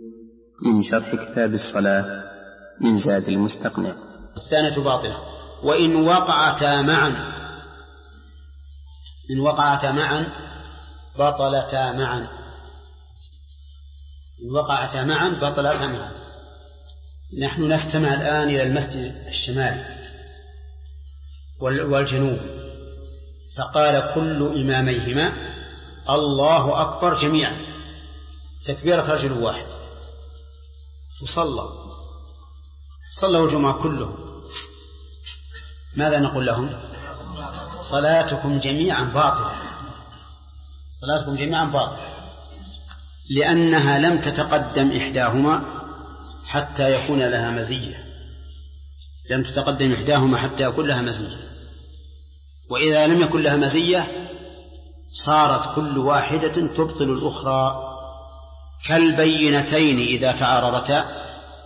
من شرح كتاب الصلاة من زاد المستقنع. الثانية باطلة. وإن وقعتا معا بطلتا معا. نحن نستمع الآن إلى المسجد الشمالي والجنوب، فقال كل إماميهما الله أكبر جميعا تكبيرة رجل واحد، وصلوا الجمعة كلهم، ماذا نقول لهم؟ صلاتكم جميعا باطلة، لأنها لم تتقدم إحداهما حتى يكون لها مزية، وإذا لم يكن لها مزية صارت كل واحدة تبطل الأخرى، كالبينتين إذا تعارضتا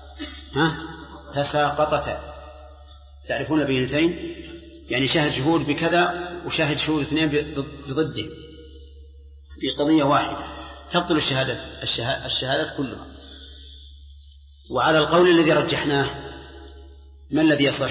تساقطتا. تعرفون البينتين؟ يعني شاهد شهود بكذا وشاهد شهود اثنين بضده في قضية واحدة، تبطل الشهادات كلها. وعلى القول الذي رجحناه ما الذي يصح؟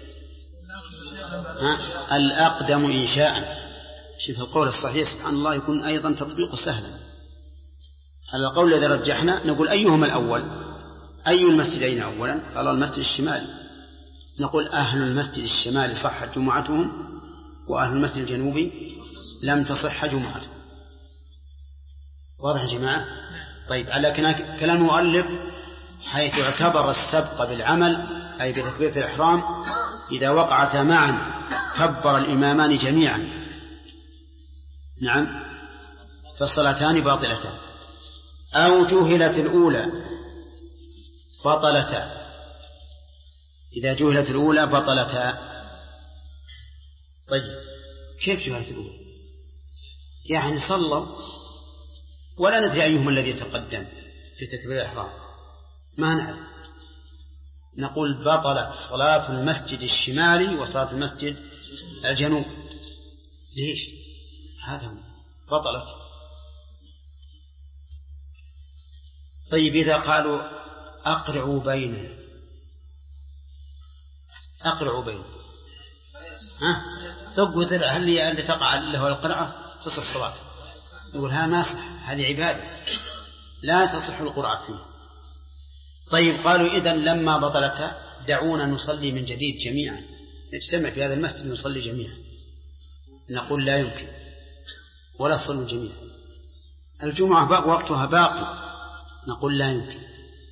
الأقدم إنشاء. شوف القول الصحيح سبحان الله يكون أيضا تطبيق سهلا. على القول الذي رجحنا نقول أيهما الأول؟ أي المسجدين أولا؟ قال المسجد الشمالي. نقول أهل المسجد الشمالي صحت جمعتهم، وأهل المسجد الجنوبي لم تصح جمعتهم. واضح يا جماعة؟ طيب، على كلام المؤلف حيث اعتبر السبق بالعمل أي بتكبيرة الإحرام إذا وقعتا معا كبر الإمامان جميعا، نعم، فالصلاتان باطلتان. أو جهلت الأولى بطلتا، إذا جهلت الأولى بطلتا. طيب، كيف جهلت الأولى؟ يعني صلوا ولا ندري أيهم الذي يتقدم في تكبير الإحرام، ما نعرف. نقول بطلت صلاة المسجد الشمالي وصلاة المسجد الجنوب. ليش؟ هذا بطلت. طيب، إذا قالوا أقرعوا بينه ثقوا زرع، هل هي اللي تقع له القرعة تصح الصلاة؟ نقول ها ما صح، هذه عبادة لا تصح القرعة فيه. طيب، قالوا إذن لما بطلتها دعونا نصلي من جديد جميعا، نجتمع في هذا المسجد نصلي جميعا. نقول لا يمكن، ولا تصلوا جميعا، الجمعة وقتها باقي. نقول لا يمكن.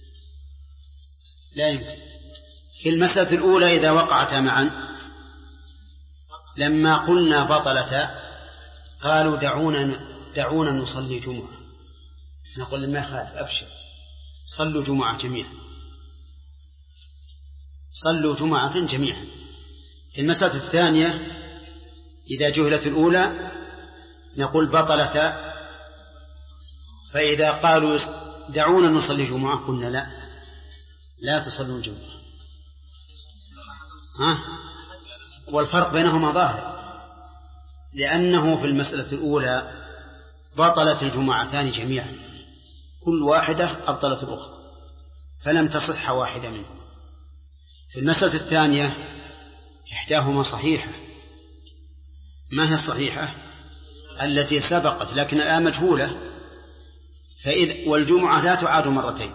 في المسألة الأولى إذا وقعتا معا لما قلنا بطلتا قالوا دعونا نصلي جمعة. نقول ما يخالف، أبشر، صلوا جمعة جميعا. في المسألة الثانية إذا جهلت الأولى نقول بطلتا، فإذا قالوا دعونا نصلي جمعة قلنا لا تصلون جمعة. والفرق بينهما ظاهر، لأنه في المسألة الأولى بطلت الجمعتان جميعا، كل واحدة أبطلت الأخرى، فلم تصح واحدة منهم. في المسألة الثانية إحداهما صحيحة. ما هي الصحيحة؟ التي سبقت لكن الآن مجهولة، والجمعة لا تعاد مرتين،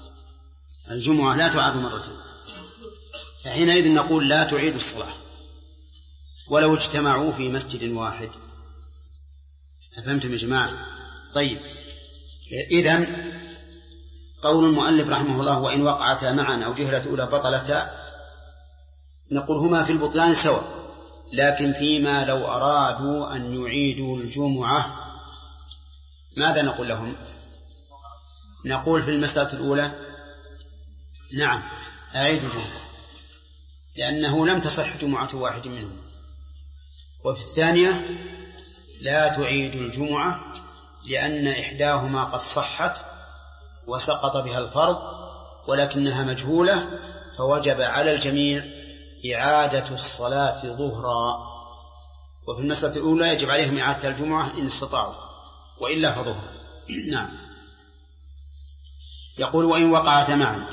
فحينئذ نقول لا تعيد الصلاة ولو اجتمعوا في مسجد واحد. أفهمتم يا جماعة؟ طيب، إذن قول المؤلف رحمه الله وإن وقعتا معا أو جهلت أولى بطلتا، نقول هما في البطلان سواء، لكن فيما لو أرادوا أن يعيدوا الجمعة ماذا نقول لهم؟ نقول في المسألة الأولى نعم أعيدوا الجمعة، لأنه لم تصح جمعة واحد منهم. وفي الثانية لا تعيد الجمعة لأن إحداهما قد صحت وسقط بها الفرض ولكنها مجهولة، فوجب على الجميع إعادة الصلاة ظهرا. وفي المسألة الأولى يجب عليهم إعادة الجمعة إن استطاعوا، وإلا فظهرا. نعم. يقول وإن وقعتا معا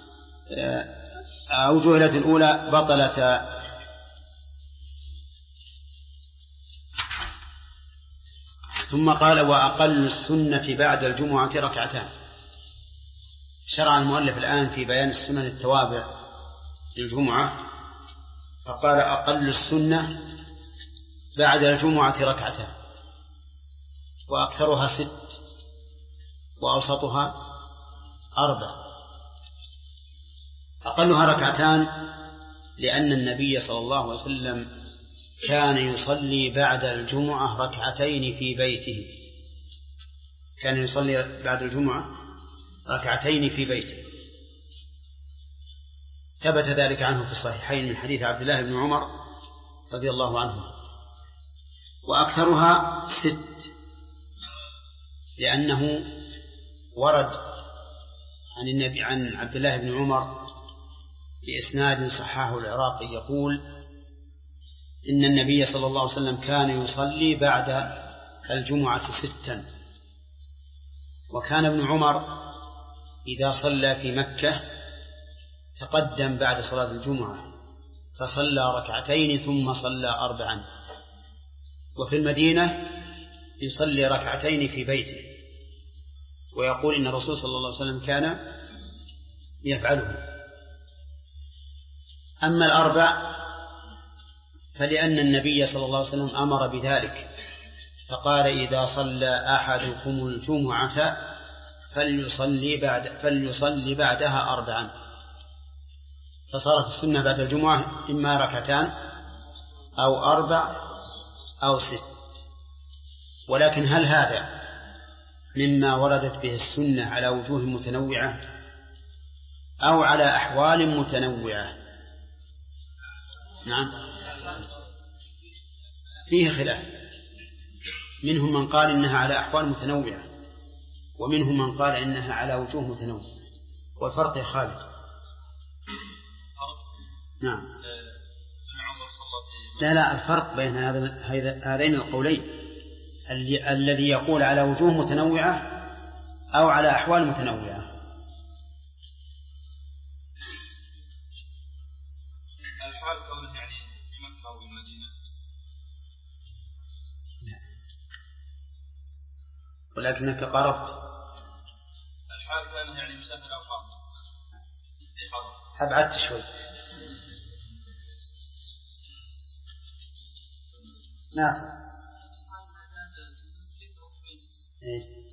أو جهلت الأولى بطلتا. ثم قال وأقل السنة بعد الجمعة ركعتان. شرع المؤلف الآن في بيان السنن التوابع للجمعة، فقال أقل السنة بعد الجمعة ركعتان، وأكثرها 6 وأوسطها 4. أقلها ركعتان لأن النبي صلى الله عليه وسلم كان يصلي بعد الجمعة ركعتين في بيته، كان يصلي بعد الجمعة ركعتين في بيته، ثبت ذلك عنه في الصحيحين من حديث عبد الله بن عمر رضي الله عنه. وأكثرها 6 لأنه ورد عن النبي عن عبد الله بن عمر بإسناد صححه العراقي يقول إن النبي صلى الله عليه وسلم كان يصلي بعد الجمعة 6. وكان ابن عمر إذا صلى في مكة تقدم بعد صلاة الجمعة فصلى ركعتين ثم صلى 4، وفي المدينة يصلي ركعتين في بيته، ويقول إن الرسول صلى الله عليه وسلم كان يفعله. أما 4 فلأن النبي صلى الله عليه وسلم أمر بذلك، فقال إذا صلى أحدكم الجمعة فليصلي بعدها 4. فصارت السنة بعد الجمعة إما ركعتان أو 4 أو 6. ولكن هل هذا مما وردت به السنة على وجوه متنوعة أو على أحوال متنوعة؟ نعم، فيه خلاف. منهم من قال إنها على أحوال متنوعة، ومنهم من قال إنها على وجوه متنوعة. والفرق يا خالد؟ نعم. لا الفرق بين هذين القولين الذي يقول على وجوه متنوعة أو على أحوال متنوعة. الحال كونه يعني في مكة أو المدينة، ولكنك قربت. الحال كونه يعني مسافر أو حاضر. أبعدت شوي. ناصر. إيه؟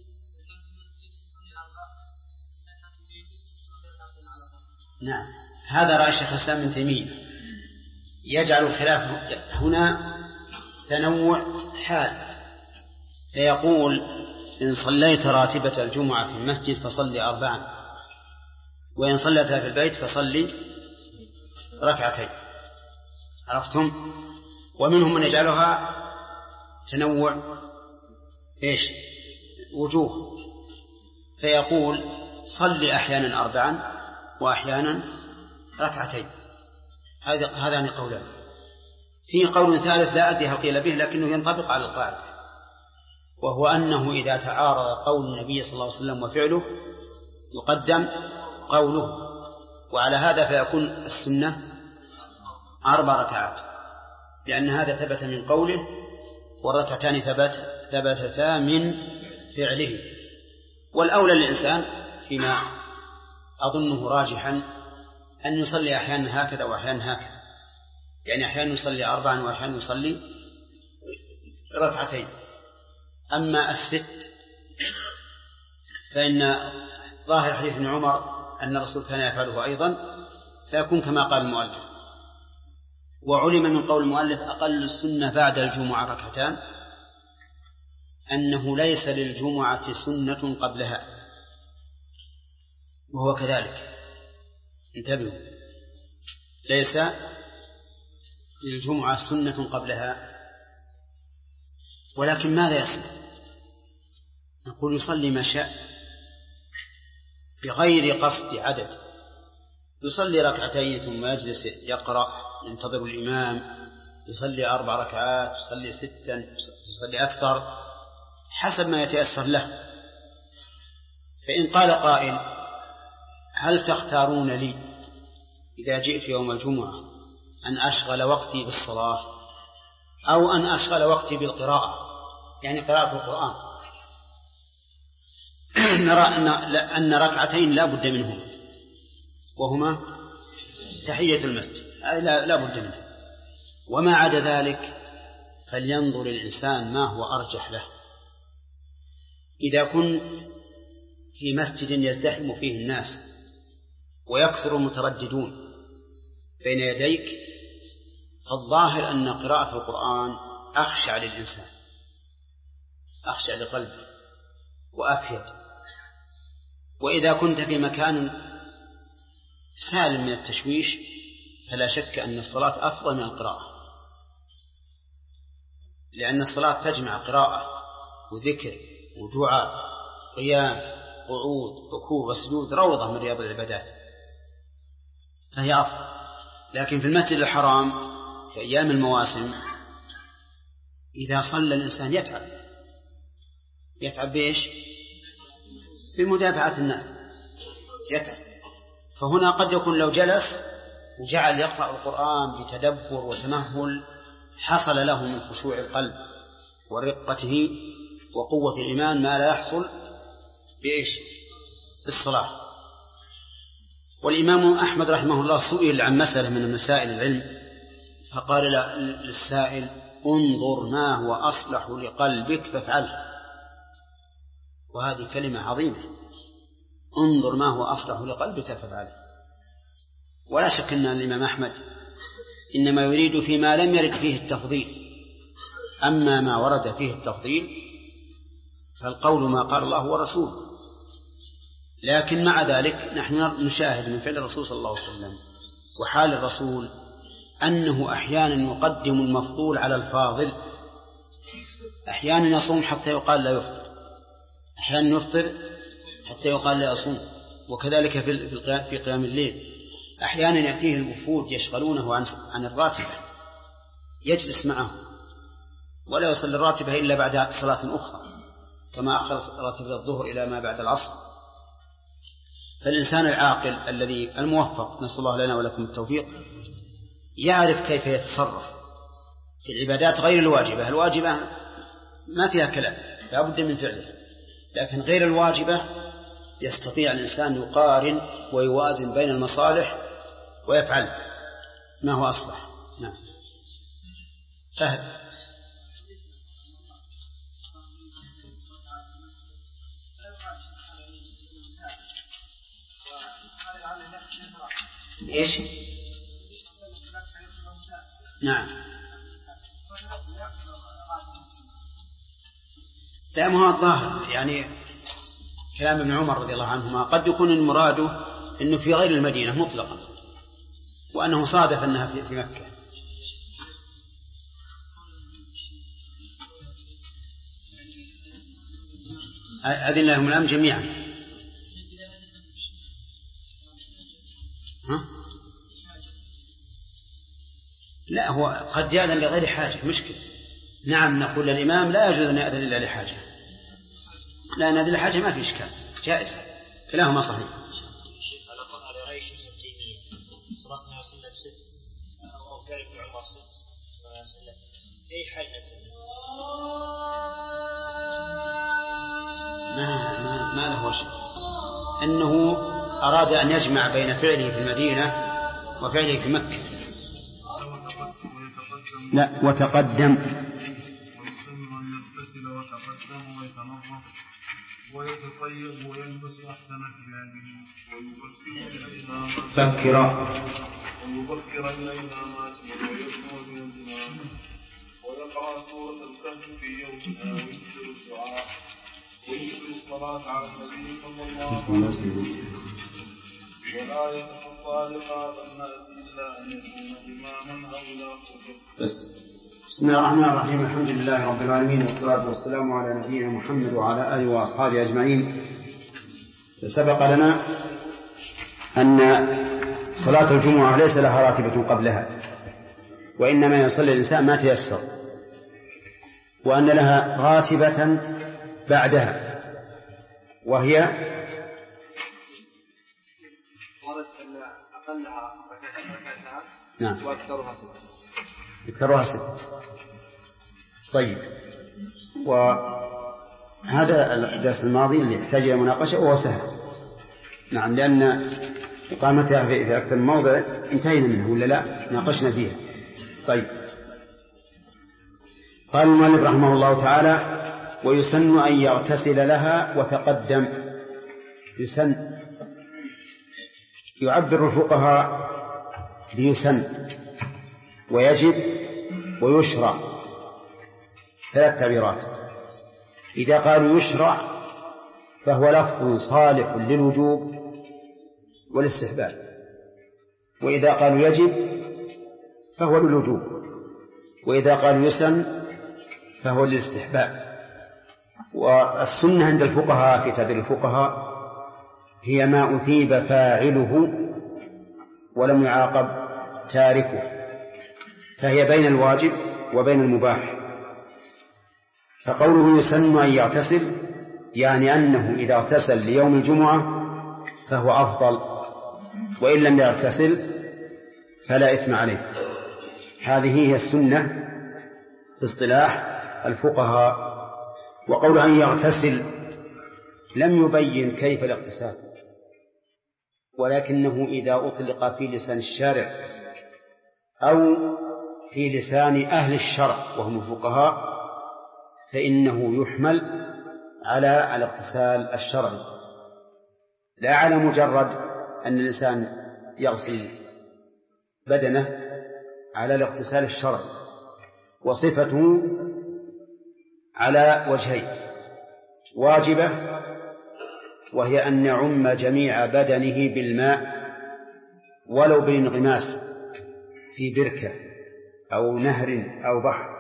نعم، هذا رأي شيخ الإسلام ابن تيمية، يجعل الخلاف هنا تنوع حال، فيقول إن صليت راتبة الجمعة في المسجد فصلي 4، وإن صليتها في البيت فصلي ركعتين. عرفتم؟ ومنهم من يجعلها تنوع إيش؟ وجوه، فيقول صلي أحيانا 4 وأحيانا ركعتين. هذان قولان. في قول ثالث لا أدري هل قيل به لكنه ينطبق على القاعدة، وهو أنه إذا تعارض قول النبي صلى الله عليه وسلم وفعله يقدم قوله، وعلى هذا فيكون السنة 4 ركعات، لأن هذا ثبت من قوله، والركعتان ثبتتا من فعله. والأولى للإنسان فيما أظنه راجحا أن يصلي أحيانا هكذا وأحيانا هكذا، يعني أحيانا يصلي 4 وأحيانا يصلي ركعتين. أما 6 فإن ظاهر حديث ابن عمر أن الرسول كان يفعله أيضا، فيكون كما قال المؤلف. وعلم من قول المؤلف أقل السنة بعد الجمعة ركعتان أنه ليس للجمعة سنة قبلها، وهو كذلك. انتبهوا، ليس للجمعة سنة قبلها. ولكن ماذا يصنع؟ نقول يصلي ما شاء بغير قصد عدد، يصلي ركعتين ثم يجلس يقرأ ينتظر الإمام، يصلي 4 ركعات، يصلي 6، يصلي أكثر حسب ما يتيسر له. فإن قال قائل هل تختارون لي إذا جئت يوم الجمعة أن أشغل وقتي بالصلاة أو أن أشغل وقتي بالقراءة، يعني قراءة القرآن؟ نرى أن ركعتين لا بد منهما، وهما تحية المسجد لا بد منه، وما عدا ذلك فلينظر الإنسان ما هو أرجح له. إذا كنت في مسجد يزدحم فيه الناس ويكثر المترددون بين يديك، فالظاهر أن قراءة القرآن أخشع للإنسان، أخشع لقلبه وأفيد. وإذا كنت في مكان سالم من التشويش فلا شك أن الصلاة أفضل من القراءة، لأن الصلاة تجمع قراءة وذكر ودعاء، قيام، قعود، ركوع وسجود، روضة من رياض العبادات، فهي أفضل. لكن في المسجد الحرام في أيام المواسم إذا صلى الإنسان يتعب بإيش؟ بمدافعة الناس يتعب. فهنا قد يكون لو جلس وجعل يقرأ القرآن بتدبر وتمهل حصل له من خشوع القلب ورقته وقوة الإيمان ما لا يحصل بإيش؟ بالصلاة. والإمام أحمد رحمه الله سئل عن مسألة من مسائل العلم فقال للسائل: انظر ما هو أصلح لقلبك فافعله. وهذه كلمة عظيمة، انظر ما هو أصلح لقلبك فافعله. ولا شك أن الإمام أحمد إنما يريد فيما لم يرد فيه التفضيل، أما ما ورد فيه التفضيل فالقول ما قال الله ورسوله. لكن مع ذلك نحن نشاهد من فعل الرسول صلى الله عليه وسلم وحال الرسول أنه أحيانا يقدم المفضول على الفاضل، أحيانا يصوم حتى يقال لا يفطر، أحيانا يفطر حتى يقال لا يصوم، وكذلك في قيام الليل أحيانا يأتيه الوفود يشغلونه عن الراتبة يجلس معه ولا يصل الراتبة إلا بعد صلاة أخرى، كما أخر راتبة الظهر إلى ما بعد العصر. فالإنسان العاقل الذي الموفق، نسأل الله لنا ولكم التوفيق، يعرف كيف يتصرف في العبادات غير الواجبة. الواجبة ما فيها كلام لا بد من فعله، لكن غير الواجبة يستطيع الإنسان يقارن ويوازن بين المصالح ويفعل ما هو أصلح. نعم. فهد. إيش؟ نعم. لا، ما هو الظاهر يعني كلام ابن عمر رضي الله عنهما قد يكون المراد إنه في غير المدينة مطلقا، وأنه صادف أنها في مكة. أذن لهم الآن جميعا. لا، هو قد يأذن لغير حاجة، مشكلة. نعم، نقول للإمام لا يجوز أن يأذن إلا لحاجة، لا نأذن لحاجة ما في إشكال، جائز، كلاهما صحيح. على رأي شمس التيمية صلاتنا وسلم 6 أو فعل ابن عمر 6 وسلم أي حال نسلم ما له شيء، أنه أراد أن يجمع بين فعله في المدينة وفعله في مكة. لا، وتقدم ويغتسل وتقدم ويتنظف ويتطيب ويلبس أحسن ثيابه ويبكر إلينا ما سمع ويدعو بيدنا ويقرأ سورة الكهف في يومها ويكثر الدعاء ويكثر الصلاة على النبي صلى الله عليه وسلم ولا يتخطى رقاب الناس إلا أن يكون إماما أو لا بس. بسم الله الرحمن الرحيم، الحمد لله رب العالمين، والصلاة والسلام على نبينا محمد وعلى آله وأصحابه أجمعين. سبق لنا أن صلاة الجمعة ليس لها راتبة قبلها، وإنما يصلي الإنسان ما تيسر، وأن لها راتبة بعدها، وهي نعم. وأكثرها 6. أكثرها 6. طيب، وهذا الدرس الماضي اللي يحتاج إلى مناقشة وهو سهل. نعم، لأن إقامتها في أكثر من موضع انتهينا منه ولا لا؟ ناقشنا فيها. طيب، قال المؤلف رحمه الله تعالى: ويسن أن يغتسل لها وتقدم. يسن يعبر الفقهاء بيسن ويجب ويشرع، 3 تعبيرات. إذا قالوا يشرع فهو لفظ صالح للوجوب والاستحباب، وإذا قالوا يجب فهو للوجوب، وإذا قالوا يسن فهو للاستحباب. والسنة عند الفقهاء في تعبير الفقهاء هي ما أثيب فاعله ولم يعاقب تاركه، فهي بين الواجب وبين المباح. فقوله يسن أن يغتسل يعني أنه إذا اغتسل ليوم الجمعة فهو أفضل، وإن لم يغتسل فلا إثم عليه. هذه هي السنة باصطلاح الفقهاء. وقول أن يغتسل لم يبين كيف الاغتسال، ولكنه إذا أطلق في لسان الشارع أو في لسان أهل الشرع وهم الفقهاء فإنه يحمل على الاغتسال الشرعي، لا على مجرد أن الإنسان يغسل بدنه، على الاغتسال الشرعي. وصفته على وجهين: واجبة وهي أن يعم جميع بدنه بالماء ولو بالانغماس في بركة أو نهر أو بحر،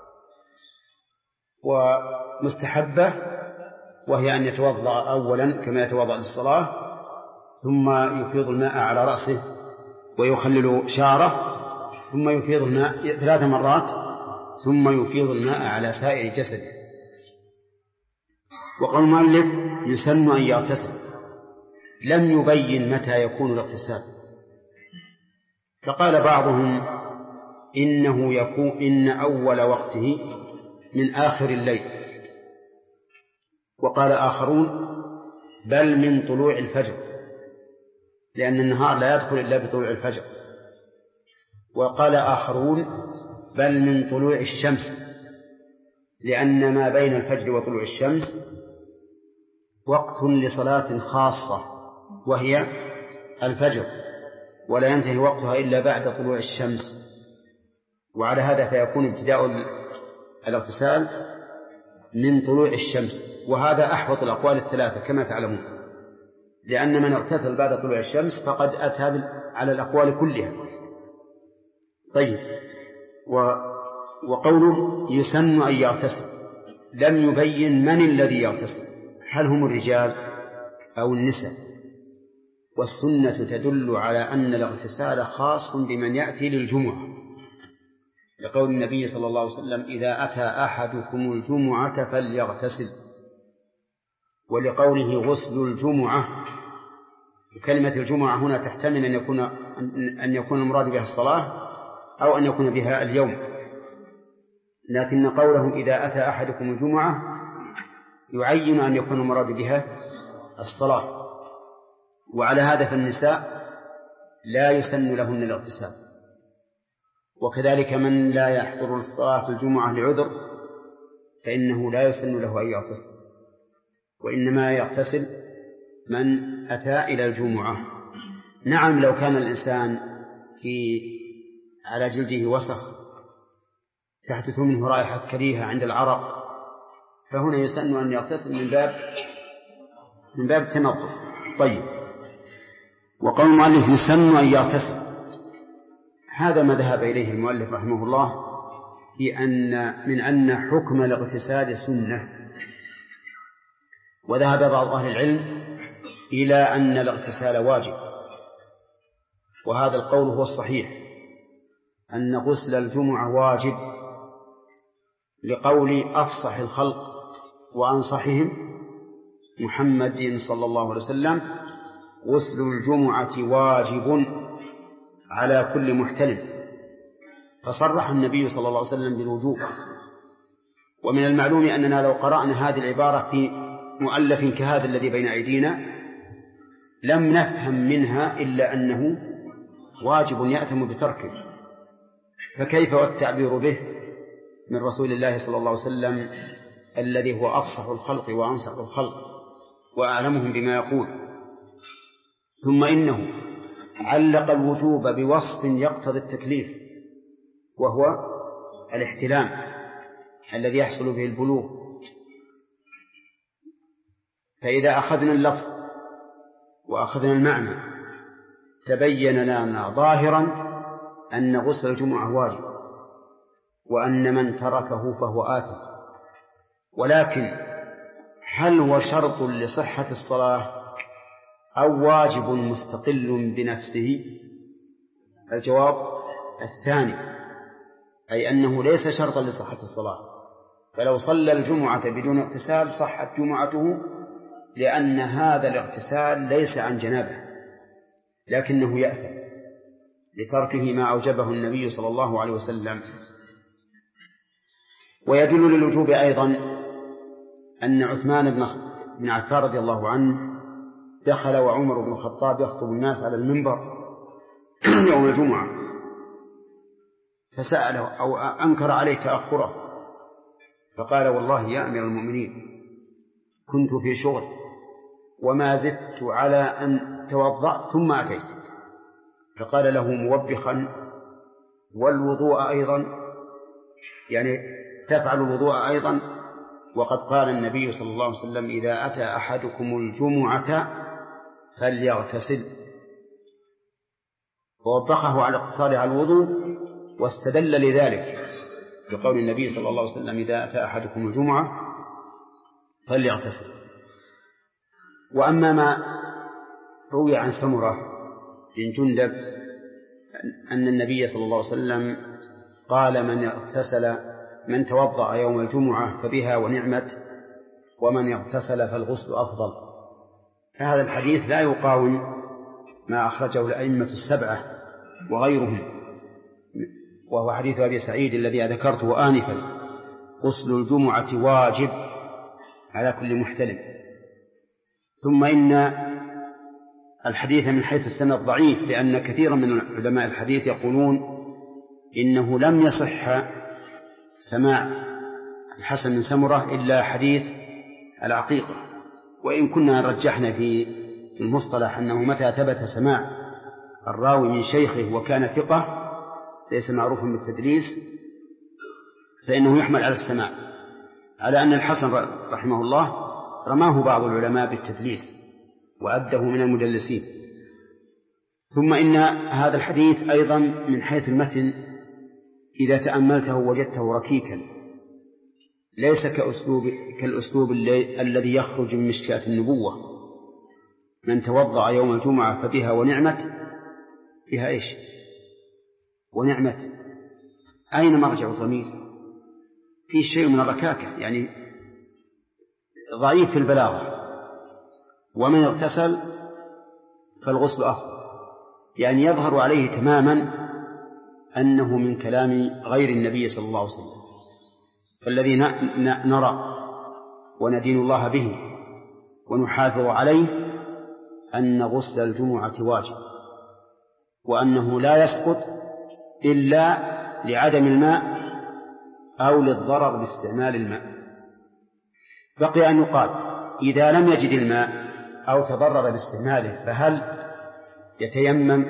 ومستحبة وهي أن يتوضأ أولا كما يتوضأ للصلاة، ثم يفيض الماء على رأسه ويخلل شعره، ثم يفيض الماء 3 مرات، ثم يفيض الماء على سائر جسده. وقال المؤلف يسن أن يغتسل، لم يبين متى يكون الاغتسال، فقال بعضهم إنه يكون إن أول وقته من آخر الليل، وقال آخرون بل من طلوع الفجر، لأن النهار لا يدخل إلا بطلوع الفجر. وقال آخرون بل من طلوع الشمس، لأن ما بين الفجر وطلوع الشمس وقت لصلاة خاصة وهي الفجر، ولا ينتهي وقتها إلا بعد طلوع الشمس. وعلى هذا فيكون ابتداء الاغتسال من طلوع الشمس، وهذا أحوط الأقوال 3 كما تعلمون، لأن من اغتسل بعد طلوع الشمس فقد أتى على الأقوال كلها. طيب، وقوله يسن أن يغتسل لم يبين من الذي يغتسل، هل هم الرجال أو النساء؟ والسنة تدل على أن الاغتسال خاص بمن يأتي للجمعة، لقول النبي صلى الله عليه وسلم إذا أتى أحدكم الجمعة فليغتسل، ولقوله غسل الجمعة. كلمة الجمعة هنا تحتمل أن يكون المراد بها الصلاة أو أن يكون بها اليوم، لكن قوله إذا أتى أحدكم الجمعة يعين أن يكون المراد بها الصلاة. وعلى هذا فالنساء لا يسن لهن الاغتسال، وكذلك من لا يحضر الصلاة في الجمعة لعذر فإنه لا يسن له أن يغتسل، وإنما يغتسل من أتى إلى الجمعة. نعم، لو كان الإنسان على جلده وسخ تحدث منه رائحة كريهة عند العرق فهنا يسن أن يغتسل من باب التنظف. طيب، وقول المؤلف يسن أن يغتسل، هذا ما ذهب إليه المؤلف رحمه الله في أن حكم الاغتسال سنة. وذهب بعض أهل العلم إلى أن الاغتسال واجب، وهذا القول هو الصحيح، أن غسل الجمعة واجب، لقول أفصح الخلق وأنصحهم محمد صلى الله عليه وسلم غسل الجمعة واجب على كل محتلم. فصرح النبي صلى الله عليه وسلم بالوجوب. ومن المعلوم أننا لو قرأنا هذه العبارة في مؤلف كهذا الذي بين أيدينا لم نفهم منها إلا أنه واجب يأثم بتركه، فكيف والتعبير به من رسول الله صلى الله عليه وسلم الذي هو أفصح الخلق وأنصح الخلق وأعلمهم بما يقول. ثم إنه علق الوجوب بوصف يقتضي التكليف، وهو الاحتلام الذي يحصل به البلوغ. فإذا أخذنا اللفظ وأخذنا المعنى تبين لنا ظاهرا أن غسل الجمعة واجب، وأن من تركه فهو آثم. ولكن هل هو شرط لصحة الصلاة أو واجب مستقل بنفسه؟ الجواب الثاني، أي أنه ليس شرطا لصحة الصلاة، فلو صلى الجمعة بدون اغتسال صحت جمعته، لأن هذا الاغتسال ليس عن جنابه، لكنه يأثم لتركه ما أوجبه النبي صلى الله عليه وسلم. ويدل للوجوب أيضا أن عثمان بن عفان رضي الله عنه دخل وعمر بن الخطاب يخطب الناس على المنبر يوم الجمعة، فسأله أو أنكر عليه تأخره، فقال: والله يا أمير المؤمنين كنت في شغل وما زدت على أن توضأت ثم أتيت. فقال له موبخا: والوضوء أيضا، يعني تفعل الوضوء أيضا، وقد قال النبي صلى الله عليه وسلم: إذا أتى أحدكم الجمعة فليغتسل. ووبخه على اقتصاره على الوضوء، واستدل لذلك بقول النبي صلى الله عليه وسلم: إذا أتى أحدكم الجمعة فليغتسل. وأما ما روي عن سمرة بن جندب أن النبي صلى الله عليه وسلم قال: من توضأ يوم الجمعة فبها ونعمت، ومن اغتسل فالغسل أفضل. فهذا الحديث لا يقاوم ما أخرجه الأئمة السبعة وغيرهم، وهو حديث أبي سعيد الذي ذكرته آنفا: غسل الجمعة واجب على كل محتلم. ثم إن الحديث من حيث السند ضعيف، لأن كثيرا من علماء الحديث يقولون إنه لم يصح سماع الحسن بن سمرة إلا حديث العقيقة. وإن كنا رجحنا في المصطلح أنه متى ثبت سماع الراوي من شيخه وكان ثقة ليس معروفا بالتدليس فإنه يحمل على السماع، على أن الحسن رحمه الله رماه بعض العلماء بالتدليس وأده من المدلسين. ثم إن هذا الحديث أيضا من حيث المتن إذا تأملته وجدته ركيكا، ليس كالأسلوب الذي يخرج من مشكاة النبوة: من توضأ يوم الجمعة فبها ونعمت. بها إيش؟ ونعمت أين مرجع الضمير؟ في شيء من الركاكة، يعني ضعيف في البلاغة. ومن اغتسل فالغسل أفضل، يعني يظهر عليه تماما أنه من كلام غير النبي صلى الله عليه وسلم. فالذي نرى وندين الله به ونحافظ عليه أن غسل الجمعة واجب، وأنه لا يسقط إلا لعدم الماء أو للضرر باستعمال الماء. بقي أن يقال: إذا لم يجد الماء أو تضرر باستعماله فهل يتيمم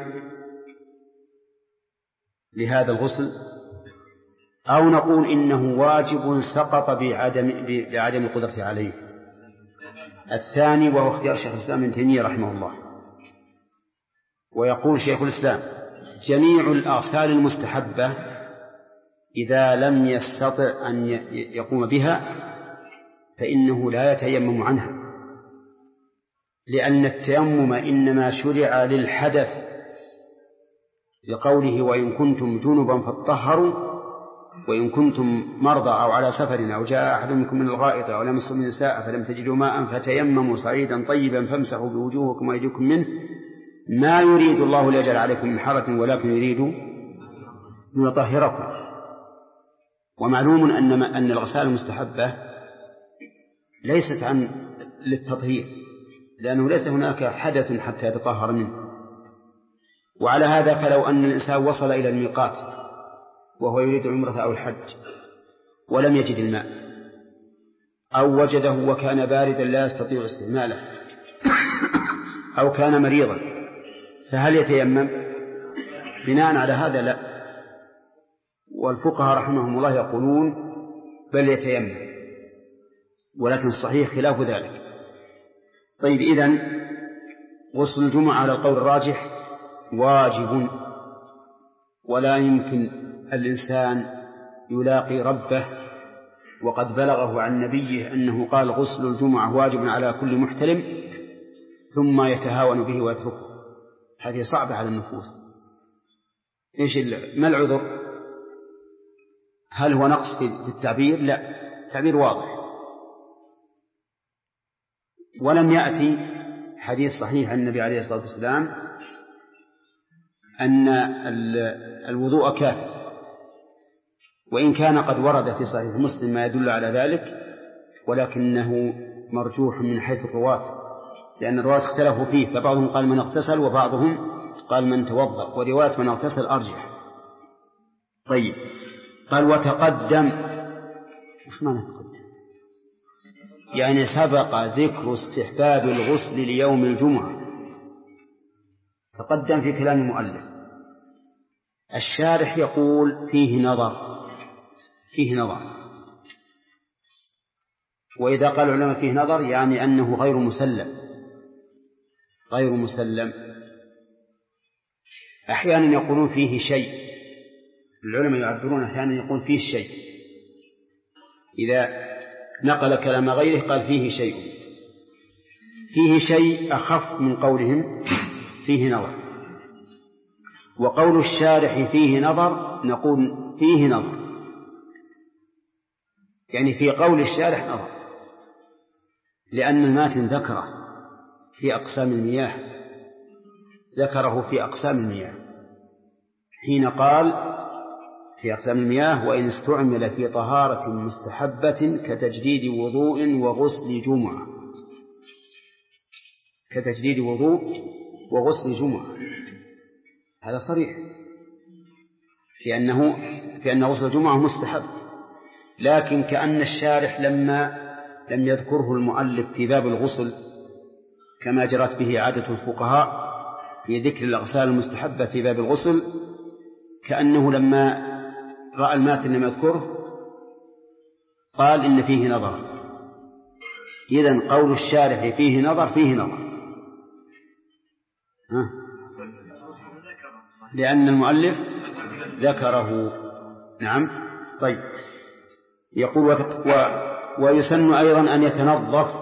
لهذا الغسل، أو نقول إنه واجب سقط بعدم القدرة عليه؟ الثاني، وهو اختيار شيخ الإسلام ابن تيمية رحمه الله. ويقول شيخ الإسلام: جميع الأغسال المستحبة إذا لم يستطع أن يقوم بها فإنه لا يتيمم عنها، لأن التيمم إنما شرع للحدث، لقوله: وإن كنتم جنبا فاطهروا، وإن كنتم مرضى أو على سفر أو جاء أحد منكم من الغائط أو لمستم النساء فلم تجدوا ماء فتيمموا صعيدا طيبا فامسحوا بوجوهكم وأيديكم منه، ما يريد الله ليجعل عليكم من حرج ولكن يريد ليطهركم. ومعلوم أن الغسالة المستحبة ليست للتطهير، لأنه ليس هناك حدث حتى يتطهر منه. وعلى هذا فلو أن الإنسان وصل إلى الميقات وهو يريد العمرة أو الحج ولم يجد الماء، أو وجده وكان باردا لا يستطيع استعماله، أو كان مريضا، فهل يتيمم؟ بناء على هذا لا، والفقهاء رحمهم الله يقولون بل يتيمم، ولكن الصحيح خلاف ذلك. طيب، إذن غسل الجمعة على القول الراجح واجب، ولا يمكن الإنسان يلاقي ربه وقد بلغه عن نبيه أنه قال غسل الجمعة واجب على كل محتلم ثم يتهاون به ويتركه. هذه صعبة على النفوس. ما العذر؟ هل هو نقص في التعبير؟ لا، التعبير واضح. ولم يأتي حديث صحيح عن النبي عليه الصلاة والسلام أن الوضوء كافٍ، وإن كان قد ورد في صحيح مسلم ما يدل على ذلك، ولكنه مرجوح من حيث الرواة، لأن الرواة اختلفوا فيه، فبعضهم قال من اغتسل وبعضهم قال من توضأ، ورواية من اغتسل أرجح. طيب، قال وتقدم. وش معنى تقدم؟ يعني سبق ذكر استحباب الغسل ليوم الجمعة، تقدم في كلام المؤلف. الشارح يقول فيه نظر، وإذا قال العلماء فيه نظر يعني أنه غير مسلم. أحيانا يقولون فيه شيء، العلماء يعبرون أحيانا يقول فيه شيء، إذا نقل كلام غيره قال فيه شيء أخف من قولهم فيه نظر. وقول الشارح فيه نظر نقول فيه نظر، يعني في قول الشارح نظر، لأن الماتن ذكره في أقسام المياه، حين قال في أقسام المياه وإن استعمل في طهارة مستحبة كتجديد وضوء وغسل جمعة، هذا صريح في أن غسل الجمعة مستحب. لكن كأن الشارح لما لم يذكره المؤلف في باب الغسل كما جرت به عادة الفقهاء في ذكر الأغسال المستحبة في باب الغسل، كأنه لما رأى الماتن لم يذكره قال إن فيه نظر. إذن قول الشارح فيه نظر لأن المؤلف ذكره. نعم. طيب، يقول ويسن أيضا أن يتنظف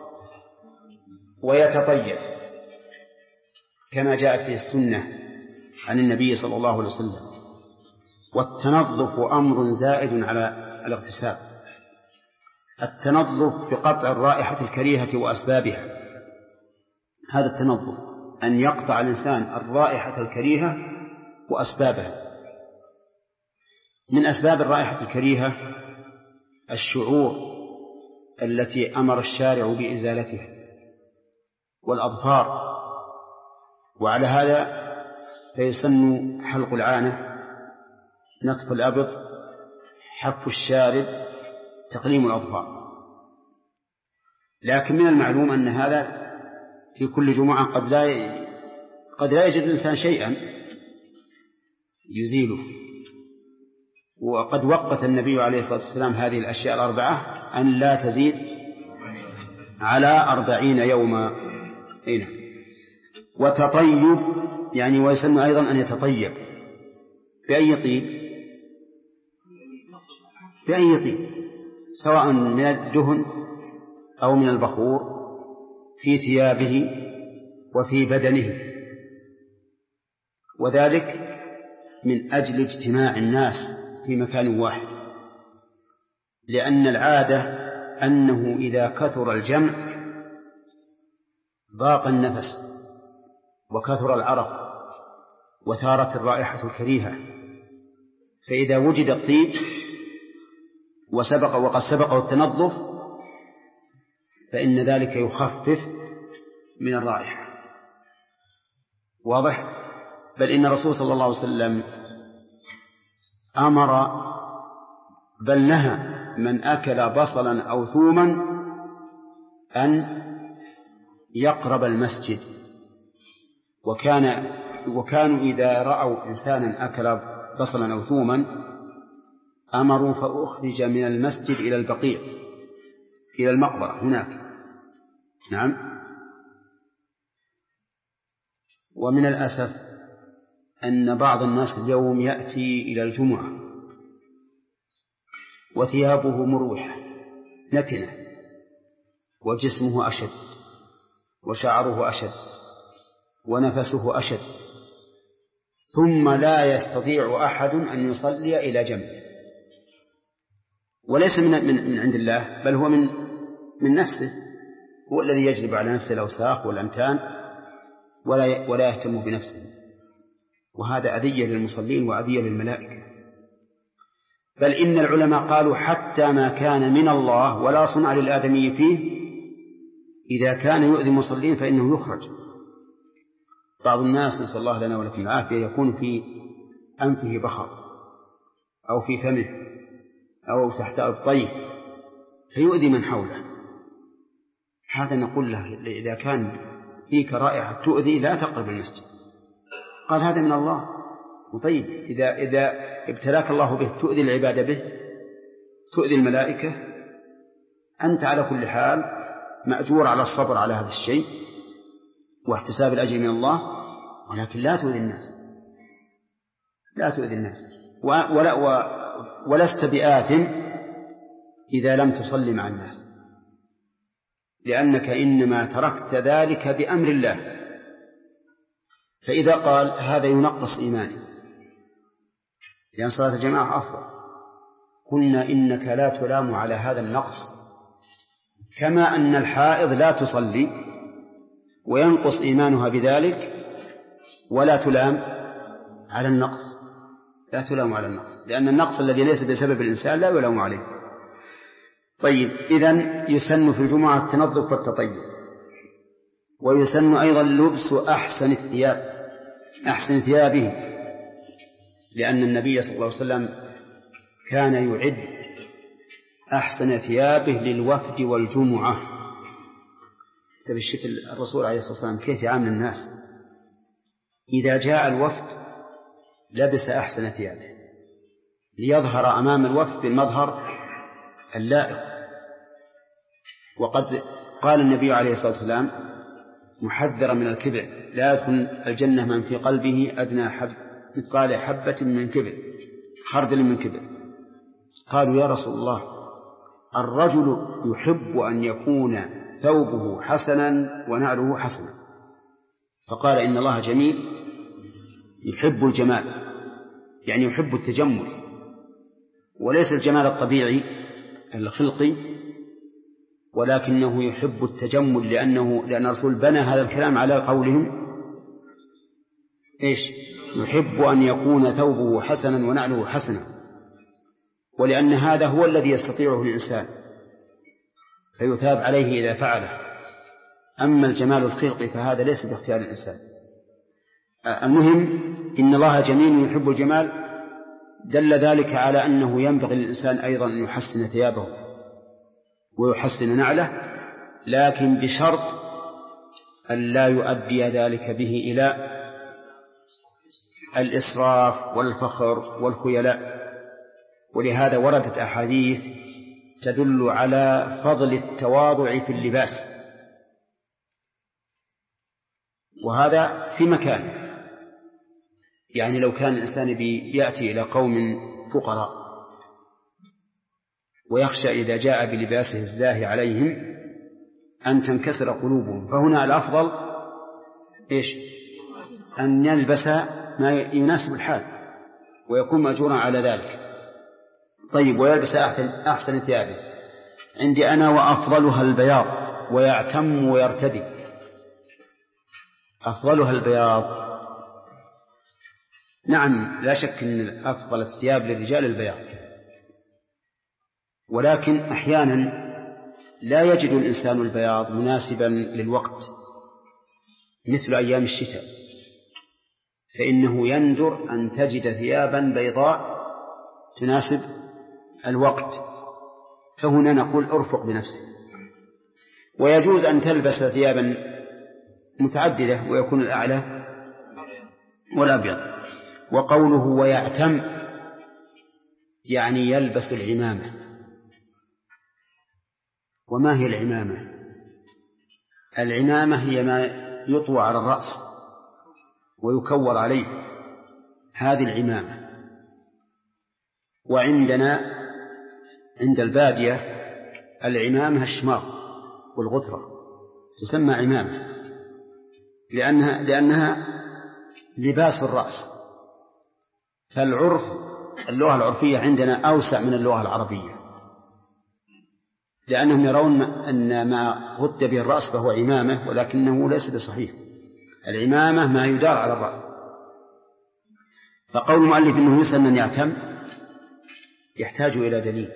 ويتطيب كما جاءت في السنة عن النبي صلى الله عليه وسلم. والتنظف أمر زائد على الاغتسال، التنظف بقطع الرائحة الكريهة وأسبابها، هذا التنظف أن يقطع الإنسان الرائحة الكريهة وأسبابها. من أسباب الرائحة الكريهة الشعور التي أمر الشارع بإزالتها والأظفار، وعلى هذا فيسن حلق العانة، نتف الأبط، حف الشارب، تقليم الأظفار. لكن من المعلوم أن هذا في كل جمعة قد لا يجد الإنسان شيئا يزيله، وقد وقت النبي عليه الصلاة والسلام هذه الأشياء الأربعة أن لا تزيد على 40 يوما. وتطيب يعني ويسن أيضا أن يتطيب بأي طيب سواء من الدهن أو من البخور في ثيابه وفي بدنه، وذلك من أجل اجتماع الناس في مكان واحد، لأن العادة أنه إذا كثر الجمع ضاق النفس وكثر العرق وثارت الرائحة الكريهة، فإذا وجد الطيب وقد سبقه التنظف فإن ذلك يخفف من الرائحة. واضح؟ بل إن الرسول صلى الله عليه وسلم أمر بل نهى من أكل بصلا أو ثوما أن يقرب المسجد، وكانوا إذا رأوا إنسانا أكل بصلا أو ثوما أمروا فأخرج من المسجد إلى البقيع إلى المقبرة هناك. نعم. ومن الأسف أن بعض الناس اليوم يأتي إلى الجمعة وثيابه مروحة نتنة وجسمه أشد وشعره أشد ونفسه أشد، ثم لا يستطيع أحد أن يصلي إلى جنبه، وليس من عند الله بل هو من نفسه، هو الذي يجلب على نفسه الأوساخ والأمتان ولا يهتم بنفسه، وهذا أذية للمصلين وأذية للملائكة. بل إن العلماء قالوا حتى ما كان من الله ولا صنع للآدمي فيه إذا كان يؤذي المصلين فإنه يخرج. بعض الناس نسأل الله لنا ولكم العافية يكون في أنفه بخر أو في فمه أو تحت الطيب فيؤذي من حوله، هذا نقول له إذا كان فيك رائحة تؤذي لا تقرب المسجد. قال هذا من الله. وطيب إذا ابتلاك الله به تؤذي العباد به، تؤذي الملائكة، أنت على كل حال مأجور على الصبر على هذا الشيء واحتساب الأجر من الله، ولكن لا تؤذي الناس، لا تؤذي الناس، ولست بآثم إذا لم تصلي مع الناس، لأنك إنما تركت ذلك بأمر الله. فإذا قال هذا ينقص إيماني لأن صلاة الجماعة أفضل، قلنا إنك لا تلام على هذا النقص، كما أن الحائض لا تصلي وينقص إيمانها بذلك، ولا تلام على النقص، لا تلام على النقص، لأن النقص الذي ليس بسبب الإنسان لا يلام عليه. طيب، إذن يسن في الجمعة التنظف والتطيب، ويسن أيضا لبس أحسن الثياب، أحسن ثيابه، لأن النبي صلى الله عليه وسلم كان يعد أحسن ثيابه للوفد والجمعة. تبشت الرسول عليه الصلاة والسلام كيف يعامل الناس، إذا جاء الوفد لبس أحسن ثيابه ليظهر أمام الوفد بالمظهر اللائق. وقد قال النبي عليه الصلاة والسلام محذرا من الكبر: لا يدخل الجنة من في قلبه أدنى مثقال حبة من كبر، خردل من كبر. قالوا يا رسول الله الرجل يحب أن يكون ثوبه حسنا ونعله حسنا، فقال إن الله جميل يحب الجمال، يعني يحب التجمل، وليس الجمال الطبيعي الخلقي، ولكنه يحب التجمل، لأن الرسول بنى هذا الكلام على قولهم إيش؟ يحب أن يكون ثوبه حسنا ونعله حسنا، ولأن هذا هو الذي يستطيعه الإنسان فيثاب عليه إذا فعله. أما الجمال الخلقي فهذا ليس باختيار الإنسان. المهم إن الله جميل يحب الجمال، دل ذلك على أنه ينبغي للإنسان أيضا أن يحسن ثيابه ويحسن نعله، لكن بشرط أن لا يؤدي ذلك به إلى الإسراف والفخر والخيلاء. ولهذا وردت أحاديث تدل على فضل التواضع في اللباس، وهذا في مكان. يعني لو كان الإنسان يأتي إلى قوم فقراء ويخشى إذا جاء بلباسه الزاهي عليهم أن تنكسر قلوبهم، فهنا الأفضل إيش؟ أن يلبس ما يناسب الحال ويكون مأجورا على ذلك. طيب، ويلبس أحسن ثيابه. عندي أنا وأفضلها البياض ويعتم ويرتدي. أفضلها البياض نعم لا شك أن أفضل الثياب للرجال البياض، ولكن أحيانا لا يجد الإنسان البياض مناسبا للوقت مثل أيام الشتاء، فإنه يندر أن تجد ثيابا بيضاء تناسب الوقت، فهنا نقول ارفق بنفسك. ويجوز أن تلبس ثيابا متعددة ويكون الأعلى والأبيض. وقوله ويعتم يعني يلبس العمامة. وما هي العمامة؟ العمامة هي ما يطوى على الرأس ويكور عليه، هذه العمامة. وعندنا عند البادية العمامة الشماغ والغترة تسمى عمامة لأنها لباس الرأس. فالعرف اللغة العرفية عندنا أوسع من اللغة العربية، لأنهم يرون أن ما غطي به الرأس فهو عمامة، ولكنه ليس بصحيح. العمامة ما يدار على الرأس. فقول المؤلف إنه يسن أن يعتم يحتاج إلى دليل.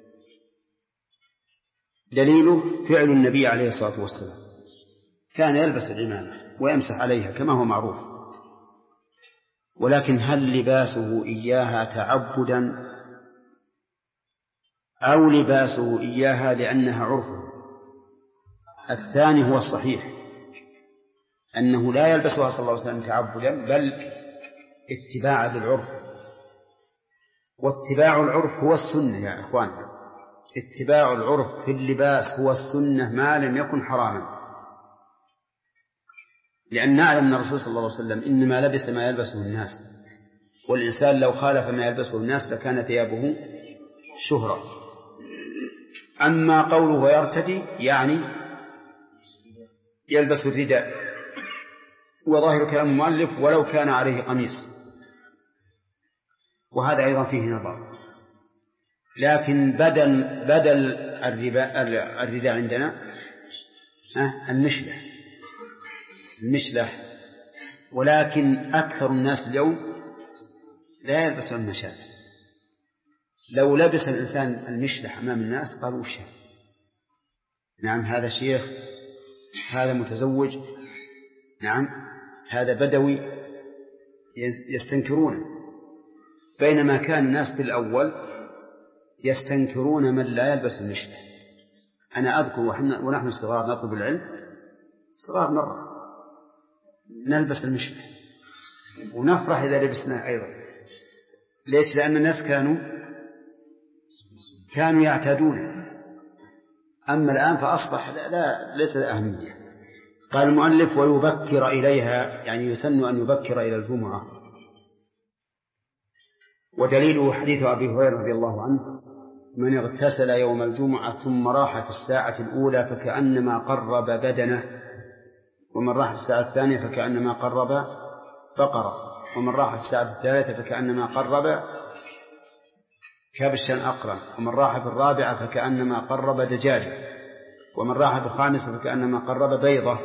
دليله فعل النبي عليه الصلاة والسلام، كان يلبس العمامة ويمسح عليها كما هو معروف. ولكن هل لباسه إياها تعبدا أو لباسه إياها لأنها عرفه؟ الثاني هو الصحيح، أنه لا يلبسها صلى الله عليه وسلم تعبدا بل اتباعا للعرف. واتباع العرف هو السنة يا إخوان، اتباع العرف في اللباس هو السنة ما لم يكن حراما. لأن نعلم أن الرسول صلى الله عليه وسلم إنما لبس ما يلبسه الناس، والإنسان لو خالف ما يلبسه الناس لكان ثيابه شهرة. أما قوله ويرتدي يعني يلبس الرداء، وظاهر كلام المؤلف ولو كان عليه قميص، وهذا أيضا فيه نظر. لكن بدل الرداء عندنا المشلة، ولكن أكثر الناس اليوم لا يلبسون المشلة. لو لبس الإنسان المشلة أمام الناس قالوا وش هذا؟ نعم هذا شيخ، هذا متزوج، نعم هذا بدوي، يستنكرونه. بينما كان الناس في الأول يستنكرون من لا يلبس المشلة. أنا أذكر ونحن صغار نطلب العلم، صغار مرة نلبس المشلة ونفرح إذا لبسنا أيضا. ليش؟ لأن الناس كانوا يعتادون. أما الآن فأصبح ليس أهمية. قال المؤلف ويبكر إليها يعني يسن أن يبكر إلى الجمعة. ودليله حديث أبي هريرة رضي الله عنه: من اغتسل يوم الجمعة ثم راح في الساعة الأولى فكأنما قرب بدنه، ومن راح في الساعة الثانية فكأنما قرب بقرة، ومن راح في الساعة الثالثة فكأنما قرب كبشا أقرا، ومن راح في الرابعة فكأنما قرب دجاجة، ومن راح في الخامسة فكأنما قرب بيضة.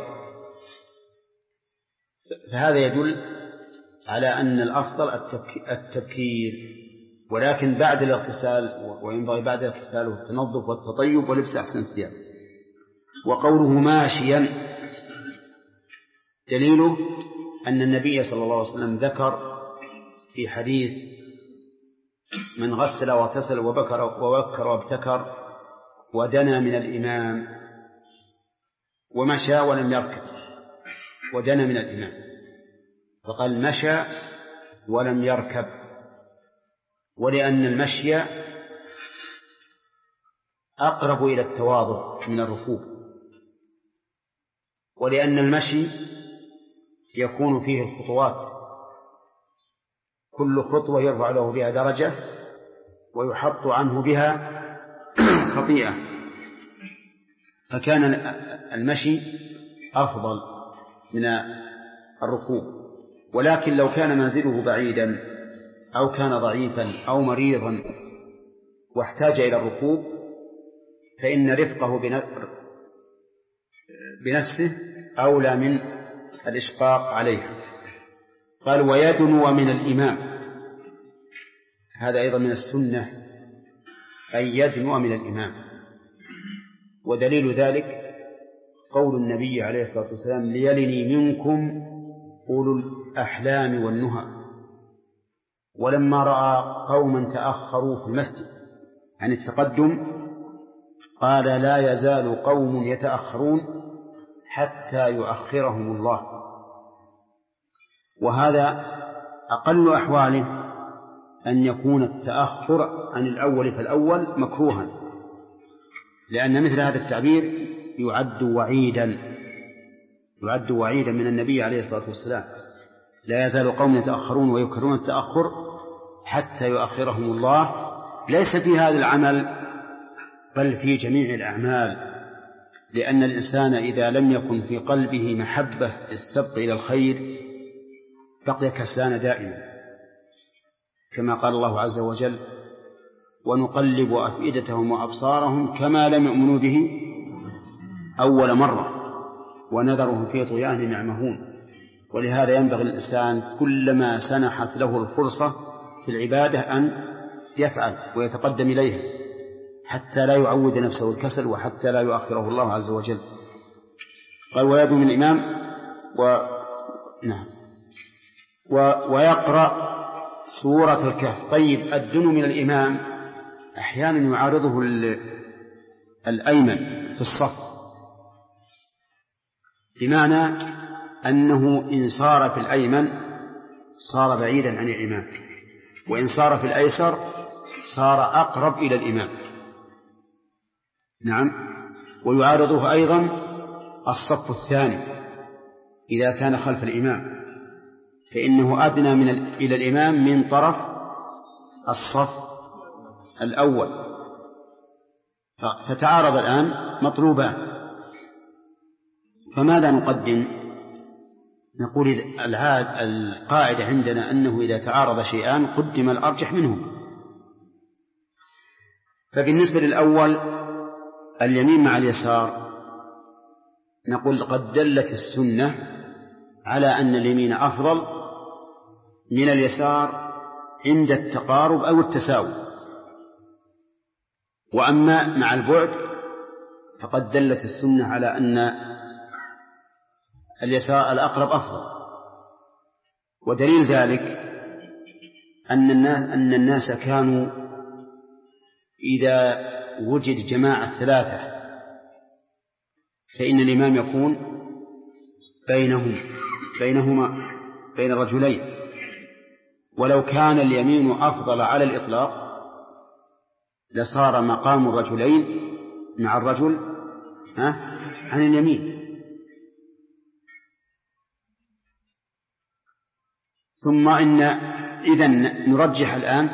فهذا يدل على أن الأفضل التبكير، ولكن بعد الاغتسال، وينبغي بعد الاغتسال والتنظف والتطيب ولبس أحسن الثياب. وقوله ماشيا دليله أن النبي صلى الله عليه وسلم ذكر في حديث من غسل واغتسل وبكر وابتكر ودنا من الإمام، ومشى ولم يركب ودنا من الإمام، فقال مشى ولم يركب، ولأن المشي أقرب إلى التواضع من الركوب، ولأن المشي يكون فيه الخطوات، كل خطوة يرفع له بها درجة ويحط عنه بها خطيئة، فكان المشي أفضل من الركوب. ولكن لو كان منزله بعيدا أو كان ضعيفا أو مريضا واحتاج إلى الركوب فإن رفقه بنفسه أولى من الإشقاق عليها. قال ويدنو من الإمام، هذا أيضا من السنة أن يدنو من الإمام. ودليل ذلك قول النبي عليه الصلاة والسلام ليلني منكم أولو الأحلام والنهى. ولما رأى قوما تأخروا في المسجد عن التقدم قال لا يزال قوم يتأخرون حتى يؤخرهم الله. وهذا أقل أحواله أن يكون التأخر عن الأول فالأول مكروها، لأن مثل هذا التعبير يعد وعيدا من النبي عليه الصلاة والسلام. لا يزال قوم يتأخرون ويكرهون التأخر حتى يؤخرهم الله، ليس في هذا العمل بل في جميع الأعمال، لأن الإنسان إذا لم يكن في قلبه محبة السبق إلى الخير بقي كسلان دائما، كما قال الله عز وجل ونقلب أفئدتهم وأبصارهم كما لم يؤمنوا به أول مرة ونذرهم في طغيانهم يعمهون. ولهذا ينبغي الإنسان كلما سنحت له الفرصة في العبادة أن يفعل ويتقدم إليها حتى لا يعود نفسه الكسل وحتى لا يؤخره الله عز وجل. قال ويدنو من الإمام ويقرأ سورة الكهف. طيب الدنو من الإمام أحيانا يعارضه الأيمن في الصف، بمعنى أنه إن صار في الأيمن صار بعيدا عن الإمام، وإن صار في الأيسر صار أقرب إلى الإمام. نعم. ويعارضه أيضا الصف الثاني إذا كان خلف الإمام، فإنه أدنى إلى الإمام من طرف الصف الأول. فتعارض الآن مطلوبان، فماذا نقدم؟ نقول القاعدة عندنا أنه إذا تعارض شيئان قدم الأرجح منهما. فبالنسبة للأول اليمين مع اليسار نقول قد دلت السنة على أن اليمين أفضل من اليسار عند التقارب أو التساوي. وأما مع البعد فقد دلت السنة على أن اليسار الأقرب أفضل. ودليل ذلك أن الناس كانوا إذا وجد جماعة ثلاثة فإن الإمام يكون بين الرجلين، ولو كان اليمين أفضل على الإطلاق لصار مقام الرجلين مع الرجل عن اليمين. ثم إذن نرجح الآن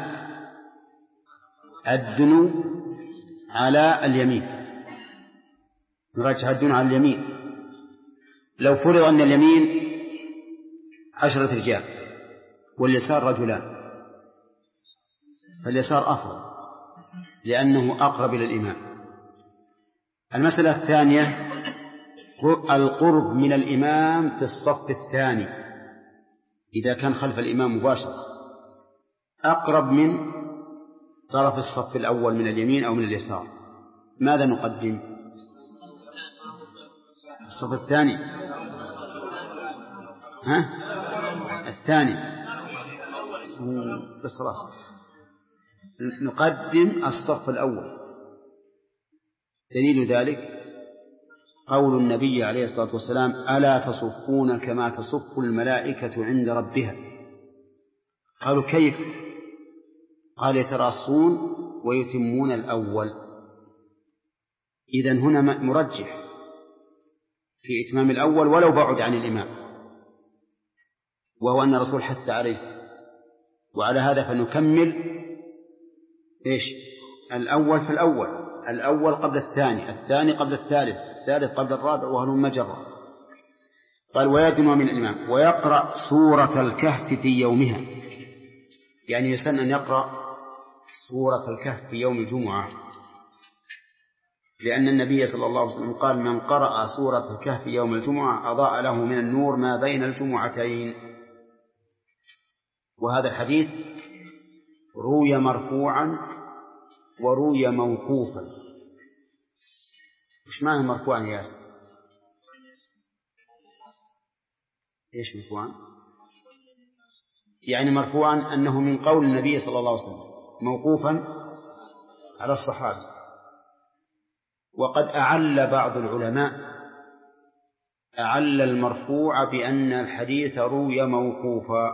الدنو على اليمين، نرجح الدنو على اليمين. لو فرض أن اليمين 10 رجال واليسار رجلان فاليسار أفضل لأنه أقرب إلى الإمام. المسألة الثانية القرب من الإمام في الصف الثاني إذا كان خلف الإمام مباشرة أقرب من طرف الصف الأول من اليمين أو من اليسار. ماذا نقدم؟ الصف الثاني الثاني بس خلاص نقدم الصف الأول. دليل ذلك قول النبي عليه الصلاة والسلام ألا تصفون كما تصف الملائكة عند ربها. قالوا كيف؟ قال يتراصون ويتمون الأول. إذن هنا مرجح في إتمام الأول ولو بعد عن الإمام، وهو أن الرسول حث عليه. وعلى هذا فنكمل الأول فالأول، الأول قبل الثاني، الثاني قبل الثالث، الثالث قبل الرابع، وهلم مجرة. قال ويدنو من الإمام ويقرأ سورة الكهف في يومها، يعني يسن أن يقرأ سورة الكهف في يوم الجمعة، لأن النبي صلى الله عليه وسلم قال من قرأ سورة الكهف يوم الجمعة أضاء له من النور ما بين الجمعتين. وهذا الحديث روي مرفوعا وروي موقوفا. وش معنى مرفوعا يا ياسر؟ ايش مرفوعا؟ يعني مرفوعا أنه من قول النبي صلى الله عليه وسلم، موقوفا على الصحابي. وقد أعل بعض العلماء أعل المرفوع بأن الحديث روي موقوفا.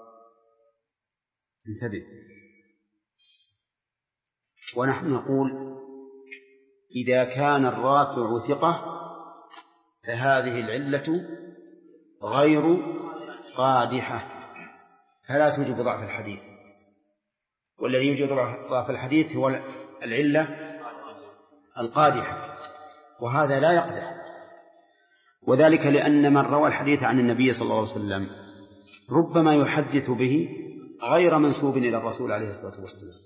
انتبه. ونحن نقول إذا كان الرافع ثقة فهذه العلة غير قادحة، فلا توجب ضعف الحديث. والذي يوجب ضعف الحديث هو العلة القادحة، وهذا لا يقدح. وذلك لأن من روى الحديث عن النبي صلى الله عليه وسلم ربما يحدث به غير منسوب إلى الرسول عليه الصلاة والسلام،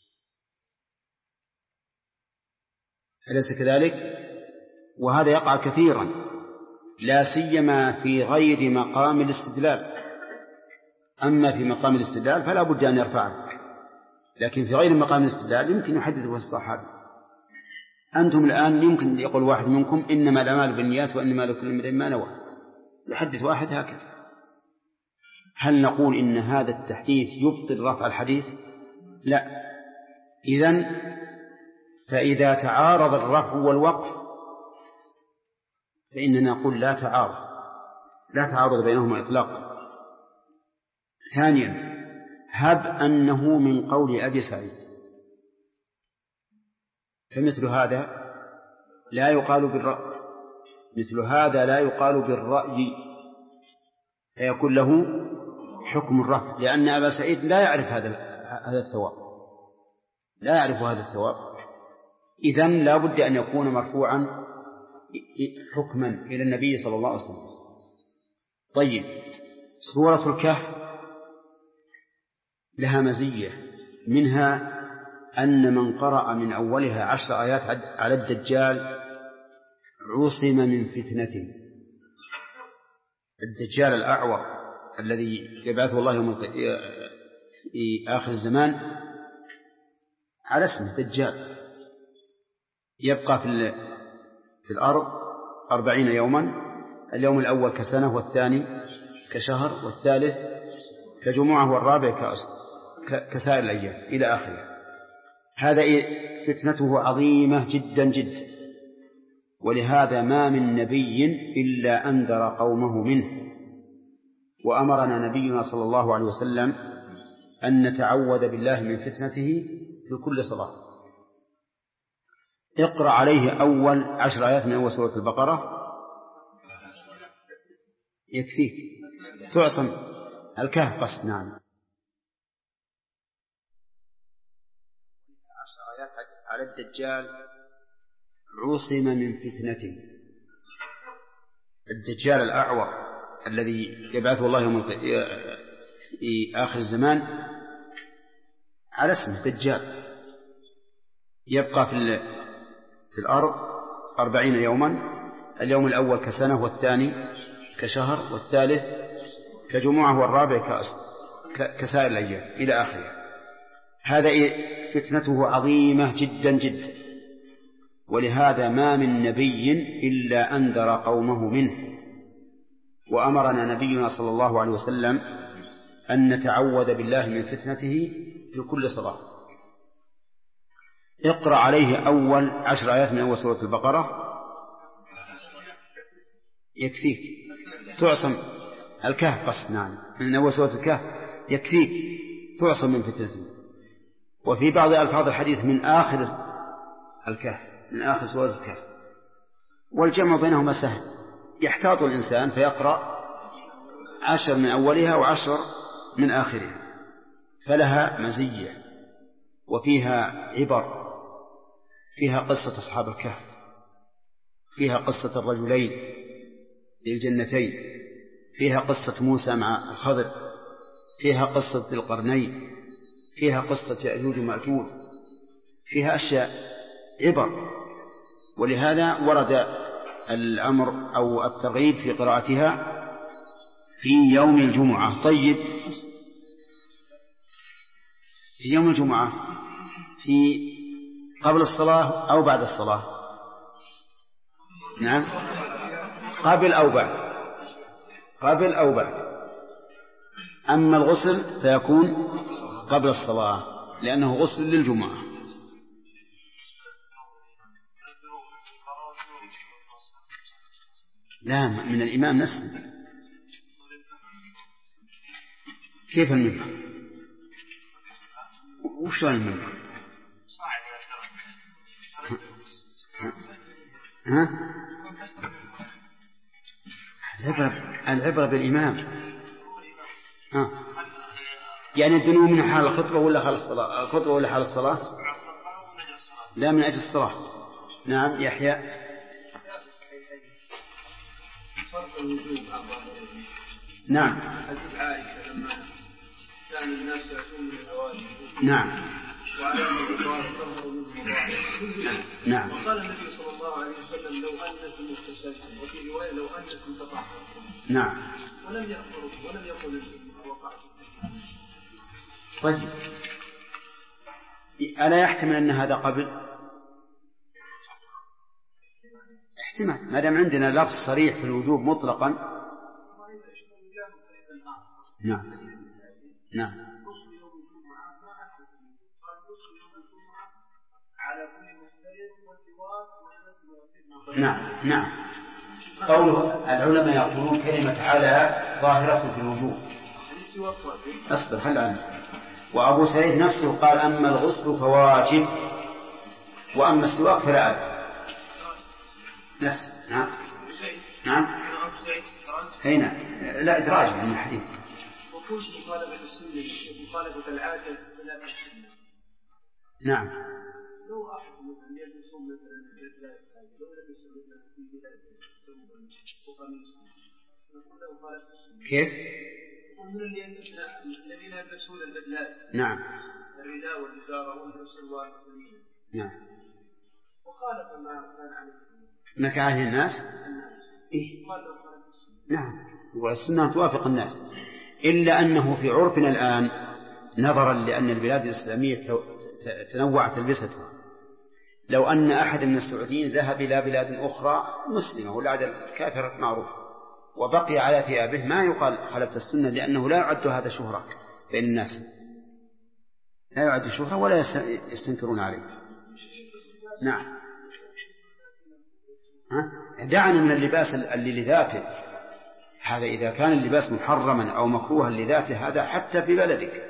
أليس كذلك؟ وهذا يقع كثيرا، لا سيما في غير مقام الاستدلال. أما في مقام الاستدلال فلا بد أن يرفعه، لكن في غير مقام الاستدلال يمكن يحدثه الصحابي. أنتم الآن يمكن يقول واحد منكم إنما الأعمال بالنيات وإنما لكل امرئ ما نوى، يحدث واحد هكذا. هل نقول إن هذا التحديث يبطل رفع الحديث؟ لا. فإذا تعارض الرفع والوقف فإننا نقول لا تعارض بينهما إطلاقا. ثانيا، هب أنه من قول أبي سعيد، فمثل هذا لا يقال بالرأي، فيكون له حكم الرفع، لأن أبا سعيد لا يعرف هذا الثواب، إذن لا بد أن يكون مرفوعا حكما إلى النبي صلى الله عليه وسلم. طيب، سورة الكهف لها مزية، منها أن من قرأ من أولها 10 آيات على الدجال عصم من فتنته. الدجال الأعور الذي يبعثه الله في آخر الزمان على اسمه دجال، يبقى في الأرض 40 يوما، اليوم الأول كسنة، والثاني كشهر، والثالث كجمعة، والرابع كسائر الأيام إلى آخره. هذا فتنته عظيمة جدا جدا، ولهذا ما من نبي إلا أنذر قومه منه. وأمرنا نبينا صلى الله عليه وسلم أن نتعوذ بالله من فتنته في كل صلاة. اقرأ عليه أول 10 آيات من أول سورة البقرة يكفيك، تعصم. الكهف بس. نعم، 10 آيات على الدجال عصم من فتنته. الدجال الأعور الذي يبعثه الله في آخر الزمان على اسمه دجال، يبقى في الأرض 40 يوما، اليوم الأول كسنة، والثاني كشهر، والثالث كجمعة، والرابع كسائر الأيام إلى آخره. هذا فتنته عظيمة جدا جدا، ولهذا ما من نبي إلا أنذر قومه منه. وأمرنا نبينا صلى الله عليه وسلم أن نتعوذ بالله من فتنته في كل صلاة. اقرأ عليه أول 10 آيات من أول سورة البقرة يكفيك، تعصم. الكهف بس. نعم، من أول سورة الكهف يكفيك، تعصم من فتنته. وفي بعض ألفاظ الحديث من آخر الكهف، من آخر سورة الكهف. والجمع بينهما سهل، يحتاط الإنسان فيقرأ 10 من أولها و10 من آخرها، فلها مزية وفيها عبر. فيها قصة أصحاب الكهف، فيها قصة الرجلين للجنتين، فيها قصة موسى مع الخضر، فيها قصة ذي القرنين، فيها قصة يأجوج ومأجوج، فيها أشياء عبر. ولهذا ورد الأمر أو الترغيب في قراءتها في يوم الجمعة. طيب، في يوم الجمعة في قبل الصلاة أو بعد الصلاة؟ نعم، قبل أو بعد، قبل أو بعد. أما الغسل فيكون قبل الصلاة لأنه غسل للجمعة. لا، من الإمام نفسه. كيف المنبر؟ وش المنبر؟ ها؟ العبرة بالإمام. ها؟ يعني الدنو من حال الخطبة ولا حال الصلاة؟ الخطبة ولا حال الصلاة؟ لا، من أجل الصلاة. نعم يحيى. نعم. عائشة لما كان الناس يأتون من الأوائل. نعم. نعم. وقال النبي صلى الله عليه وسلم لو أنكم اغتسلتم، وفي رواية لو أنكم تطهرتم. نعم. ولم يقل وقعت. طيب، ألا يحتمل أن هذا قبل؟ احتمال، ما دام عندنا لفظ صريح في الوجوب مطلقا. نعم. نعم. نعم. نعم. قوله العلماء يقولون كلمة على ظاهرة في الوجوب. أصبر خل عنه. وأبو سعيد نفسه قال أما الغسل فواجب وأما السواك فلا أدري. نفس. نعم. نعم. هنا لا إدراج من الحديث. وكل مخالفة السنة مخالفة العادة لا تحسن. نعم. لو أحد مثلا يلبسون مثلا الجلاد لو لبسوا مثلا في بلاد وقميص نقول له خالف السنة. كيف؟ ومن الذين يلبسون البدلات. نعم. الرداء والإزار والسروال والقميص. نعم. وخالف ما كان عليه. ما كان عليه الناس؟ إيه؟ نعم. والسنة توافق الناس، إلا أنه في عرفنا الآن نظرا لأن البلاد الإسلامية تنوعت تلبستها، لو أن أحد من السعوديين ذهب إلى بلاد أخرى مسلمة والعادة الكافر معروف وبقي على ثيابه ما يقال خالفت السنة، لأنه لا يعد هذا شهرة بين الناس، لا يعد شهرة ولا يستنكرون عليه. نعم. دعنا من اللباس اللي لذاته، هذا إذا كان اللباس محرما أو مكروها لذاته هذا حتى في بلدك.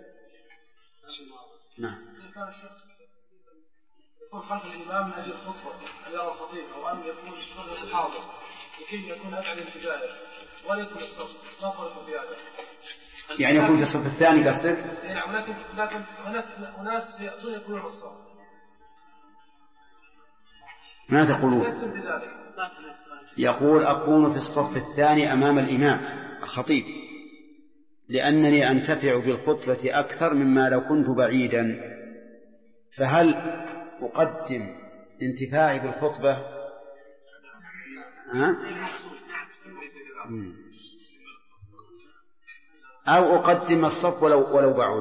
نعم. يكون خلف الإمام من أجل الخطبة أن يرى الخطيب أو أن يكون الشهر حاضر لكي يكون أدعى الانتباه ولا يكون الصف ما فرق في هذا. يعني يكون في الصف الثاني قصدك؟ نعم، ولكن هناك أناس يأتون يكونون الصف. ما تقولون؟ يقول أكون في الصف الثاني أمام الإمام الخطيب لأنني أنتفع بالخطبة أكثر مما لو كنت بعيدا، فهل أقدم انتفاعي بالخطبة أو أقدم الصف ولو بعود؟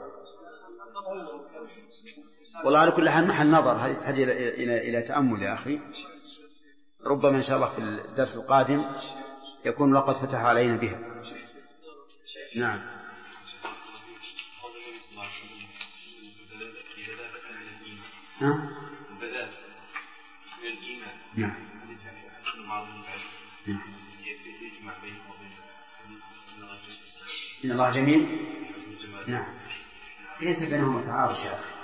والله على كل حال محل نظر، هذه تحتاج إلى تأمل يا أخي، ربما إن شاء الله في الدرس القادم يكون لقد فتح علينا بها. نعم. البداء من الإيمان. نعم. إن الله جميل. نعم. ليس بينهما تعارض يا أخي.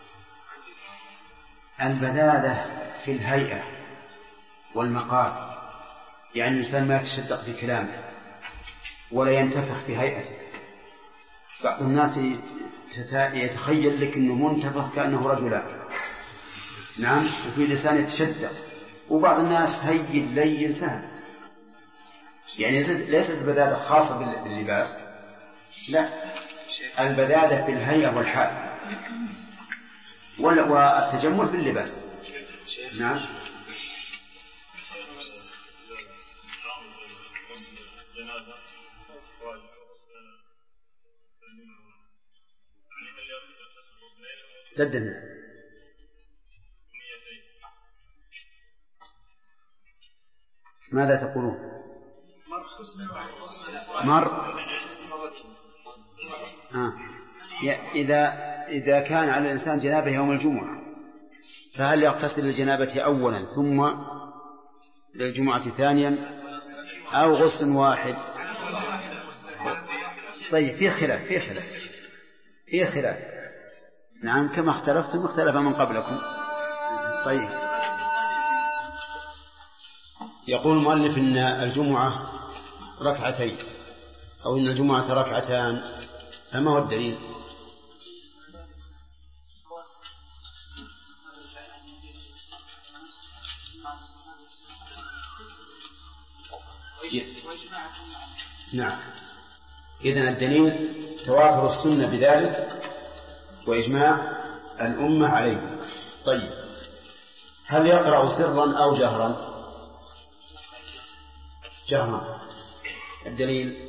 البذاذة في الهيئة والمقال، يعني الإنسان ما يتشدق في كلامه ولا ينتفخ في هيئته. بعض الناس يتخيل لك أنه منتفخ كأنه رجلا، نعم، وفي لسان يتشدق، وبعض الناس هين لين سهل، يعني ليست البذاذة خاصة باللباس، لا، البذاذة في الهيئة والحال والتجمل في اللباس. نعم. جدا. ماذا تقولون؟ مر إذا كان على الإنسان جنابه يوم الجمعة فهل يغتسل الجنابة أولا ثم للجمعة ثانيا أو غسل واحد؟ طيب في خلاف نعم كما اختلفتم اختلف من قبلكم. طيب يقول المؤلف إن الجمعة ركعتين أو إن الجمعة ركعتان، فما هو الدليل؟ نعم، إذن الدليل تواتر السنة بذلك وإجماع الأمة عليه. طيب هل يقرأ سرا أو جهرا؟ جهرا. الدليل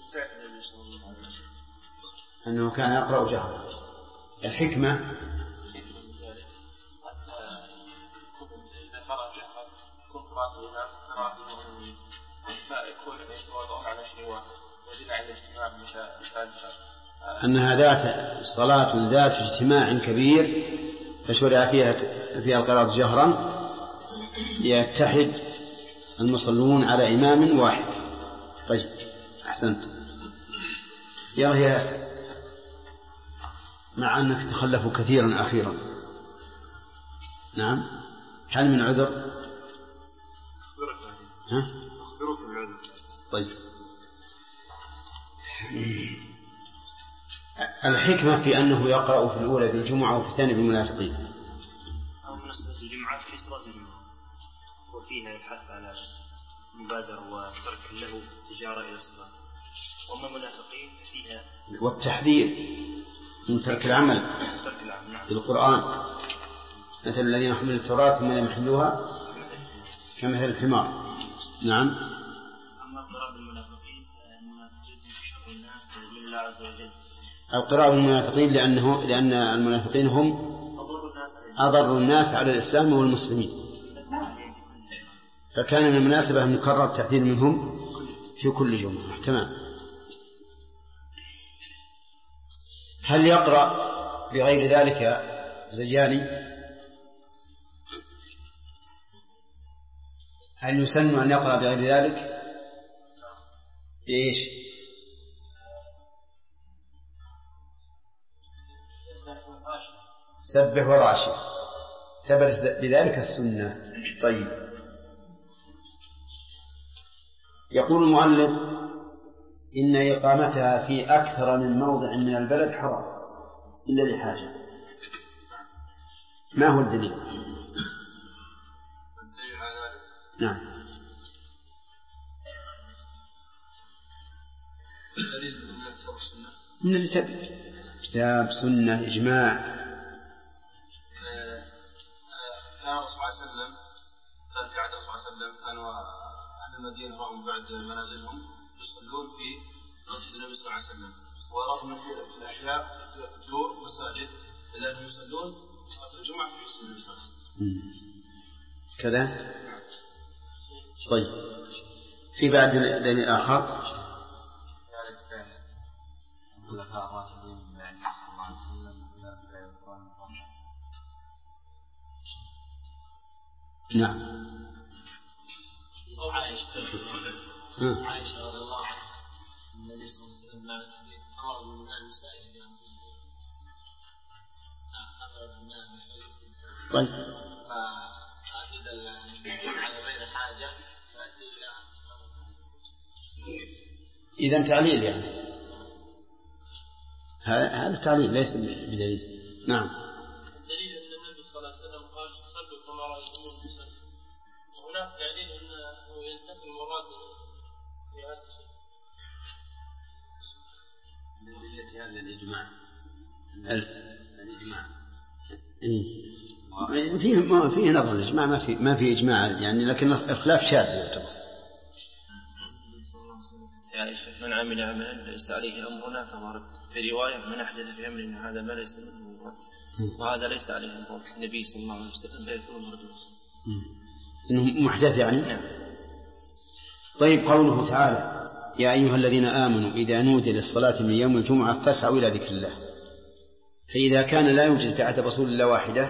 أنه كان يقرأ جهرا. الحكمة أنها صلاة ذات اجتماع كبير فشرع فيها القراءة جهرا ليتحد المصلون على إمام واحد. طيب أحسنت. يا ياسر، مع أنك تخلفوا كثيرا أخيرا. نعم، هل من عذر؟ طيب الحكمة في أنه يقرأ في الأولى بالجمعة وفي الثانية بالمنافقين. أو مناسبة الجمعة في صلاة الجمعة وفيها الحث على المبادرة وترك له التجارة إلى الصلاة، وأما المنافقين فيها والتحذير من ترك العمل بالقرآن، مثل الذين يحملون التوراة ثم لم يحملوها كمثل الحمار. نعم. أما القراءة بالمنافقين فالمنافقين شر الناس من الله عز وجل. القراءة بالمنافقين لأن المنافقين هم أضر الناس على الإسلام والمسلمين، فكان من المناسبة أن يكرر التحذير منهم في كل جمعة. تمام. هل يقرأ بغير ذلك زياني؟ هل يسن أن يقرأ بغير ذلك؟ إيش؟ سبح وراشي، ثبت بذلك السنة. طيب يقول المؤلف إن إقامتها في أكثر من موضع من البلد حرام إلا لحاجة. ما هو الدليل؟ نعم. من الكتاب، كتاب سنة إجماع. كان الرسول صلى الله عليه وسلم كان في عهد الرسول صلى الله عليه وسلم كانوا أهل المدينة رغم بعد منازلهم يصلون في مسجد النبي صلى الله عليه وسلم، ورغم في الأحياء دور مساجد لأنهم يصلون صلاة الجمعة في مسجد النبي صلى الله عليه وسلم كذا. طيب في بعد دليل آخر؟ نعم. عائشة رضي الله عنها النبي صلى الله عليه وسلم أمر بالماء المسائل طيب فأكيد على غير حاجة فأتي إلى إذن تعليل يعني، هذا تعليل ليس بدليل. نعم. الدليل أن النبي صلى الله عليه وسلم قال صلوا كما رأيتموني أصلي، وهناك دليل أنه ينتفي المراد في هذا الشيء. الدليل هذا الإجماع. فيه نظر الإجماع، ما في إجماع يعني، لكن الخلاف شاذ يعتبر. يعني من عمل عملا ليس عليه أمرنا فهو رد. في رواية من أحدث في أمرنا هذا ما ليس منه رد. وهذا ليس عليه النبي صلى الله عليه وسلم فيكون مردود إنه محدث يعني. نعم. طيب قوله تعالى يا أيها الذين آمنوا إذا نودي للصلاة من يوم الجمعة فاسعوا إلى ذكر الله، فإذا كان لا يوجد في عهد رسول الله واحدة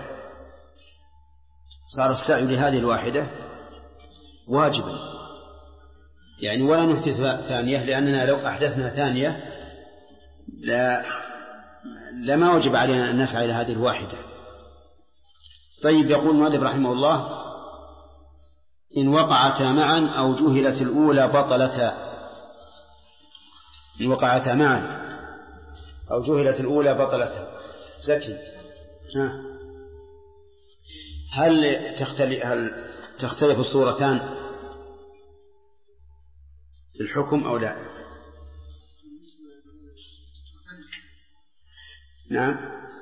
صار السعي لهذه الواحدة واجبا يعني، ولا نحدث ثانية، لأننا لو أحدثنا ثانية لما وجب علينا أن نسعى إلى هذه الواحدة. طيب يقول المؤلف رحمه الله إن وقعتا معا أو جهلت الأولى بطلتا. إن وقعتا معا أو جهلت الأولى بطلتا. زكي هل تختلف الصورتان في الحكم أو لا؟ نعم.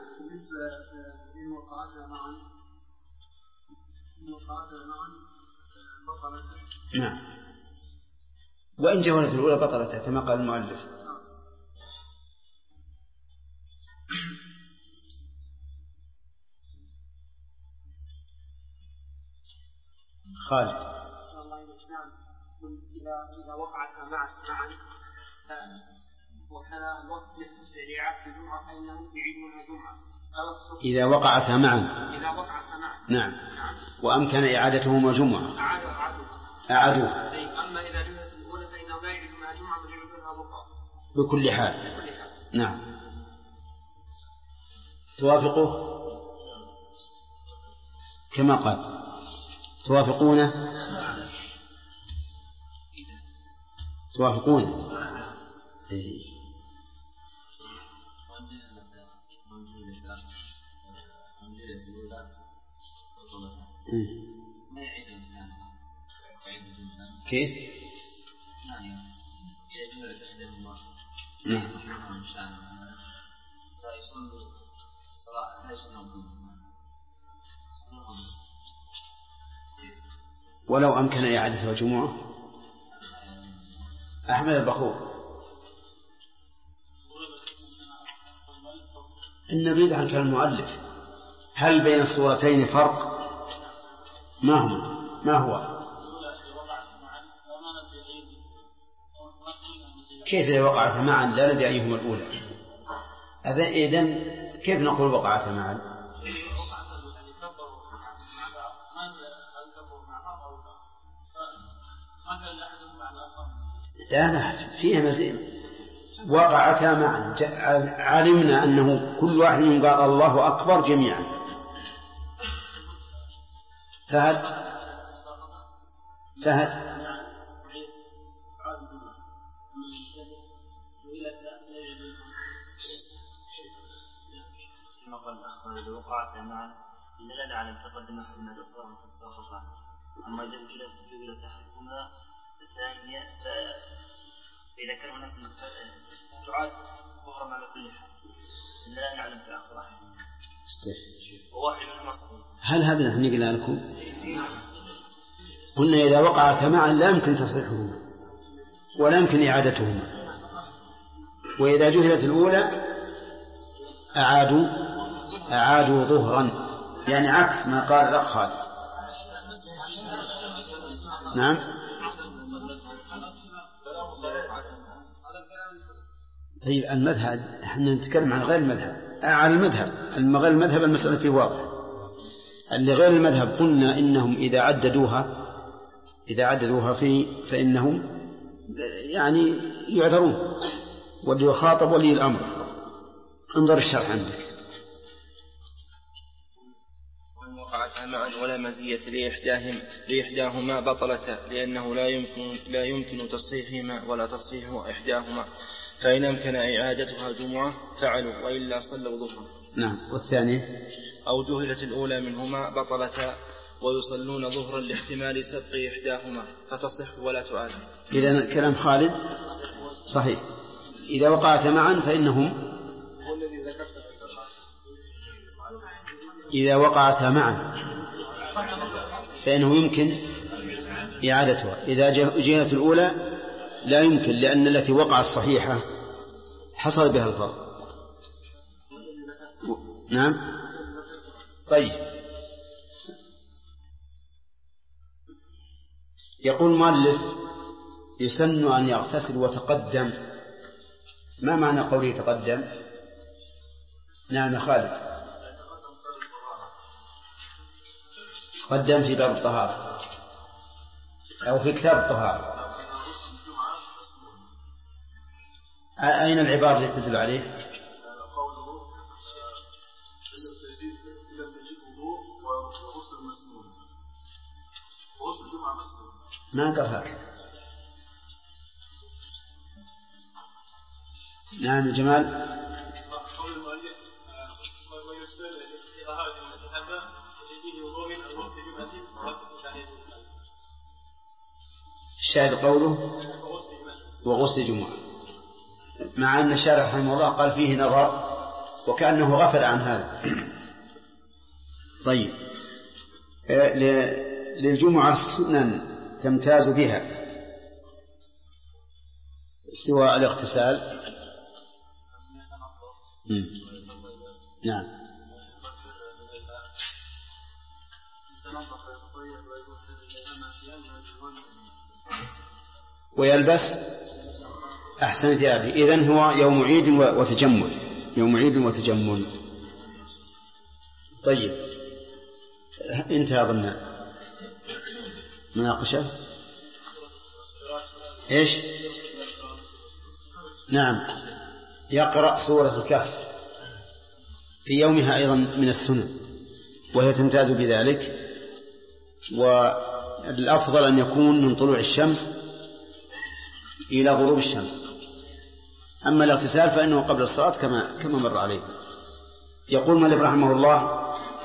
نعم. وإن جهلت الأولى بطلتها كما قال المؤلف. خالد. إذا وقعتا معا وكان الوقت لعقد الجمعة فإنهم يعيدونها جمعة. إذا وقعتا معا. نعم. وأمكن إعادتهما جمعة أعادوها. أما إذا جهلت الأولى فإنهم لا يعيدونها جمعة بل يعيدونها ضحى بكل حال. نعم. توافقه كما قال توافقونه. كيف؟ ولو أمكن إعادتها جمعة. أحمد البخور نريد عن كلام المؤلف هل بين الصورتين فرق؟ ما هو؟ كيف إذا وقعت معا لا ندري أيهما الأولى؟ إذن كيف نقول وقعت معا؟ لا فيها مزيد. وقعتا معا علمنا أنه كل واحد قال الله أكبر جميعا، فهد إذا وقعتا معا لا نعلم تقدم أحدنا الأخرى وتنساق عنه. أما إذا وجدت أحدهما الثانية فإذا كان هناك تعاد ظهرا على كل حال لا نعلم تأخر أحدهما وواحد منهما صحيح. هل هذا نحن قلنا لكم؟ قلنا إذا وقعتا معا لا يمكن تصحيحهما ولا يمكن إعادتهما، وإذا جهلت الأولى أعادوا ظهرا، يعني عكس ما قال الأخ خالد. نعم. طيب المذهب احنا نتكلم عن غير المذهب، عن المذهب غير المذهب المسألة فيه واضح. اللي غير المذهب قلنا إنهم إذا عددوها فإنهم يعني يعذرون، واللي يخاطب ولي الأمر. انظر الشرح عندك. وقعتا معا ولا مزية لإحداهما بطلتا، لأنه لا يمكن تصحيحهما ولا تصحيح إحداهما، فإن أمكن إعادتها جمعة فعلوا وإلا صلوا ظهرا. نعم. والثاني أو جهلت الأولى منهما بطلتا ويصلون ظهرا لاحتمال سبق إحداهما فتصح ولا تعاد. إذا كلام خالد صحيح. إذا وقعت معا فإنهم إذا وقعت معا فإنه يمكن إعادتها. إذا جهلت الأولى لا يمكن، لأن التي وقعت الصحيحة حصل بها الفرق. نعم. طيب، يقول المؤلف يسن أن يغتسل وتقدم. ما معنى قوله تقدم؟ نعم يا خالد. قدم في باب الطهارة أو في كتاب الطهارة. أين العبارة التي تدل عليه؟ ما قال هكذا. نعم يا جمال. الشاهد قوله وغسل جمعة، مع أن الشارح رحمه الله قال فيه نظر وكأنه غفل عن هذا. طيب، للجمعة سنن تمتاز بها سوى الاغتسال. نعم. ويلبس أحسن ثيابه. إذن هو يوم عيد وتجمل، يوم عيد وتجمل. طيب، انتهى ضمن مناقشة. إيش؟ نعم، يقرأ سورة الكهف في يومها أيضا من السنة، وهي تمتاز بذلك. والأفضل أن يكون من طلوع الشمس إلى غروب الشمس. أما الاغتسال فإنه قبل الصلاة كما مر عليه. يقول مالك رحمه الله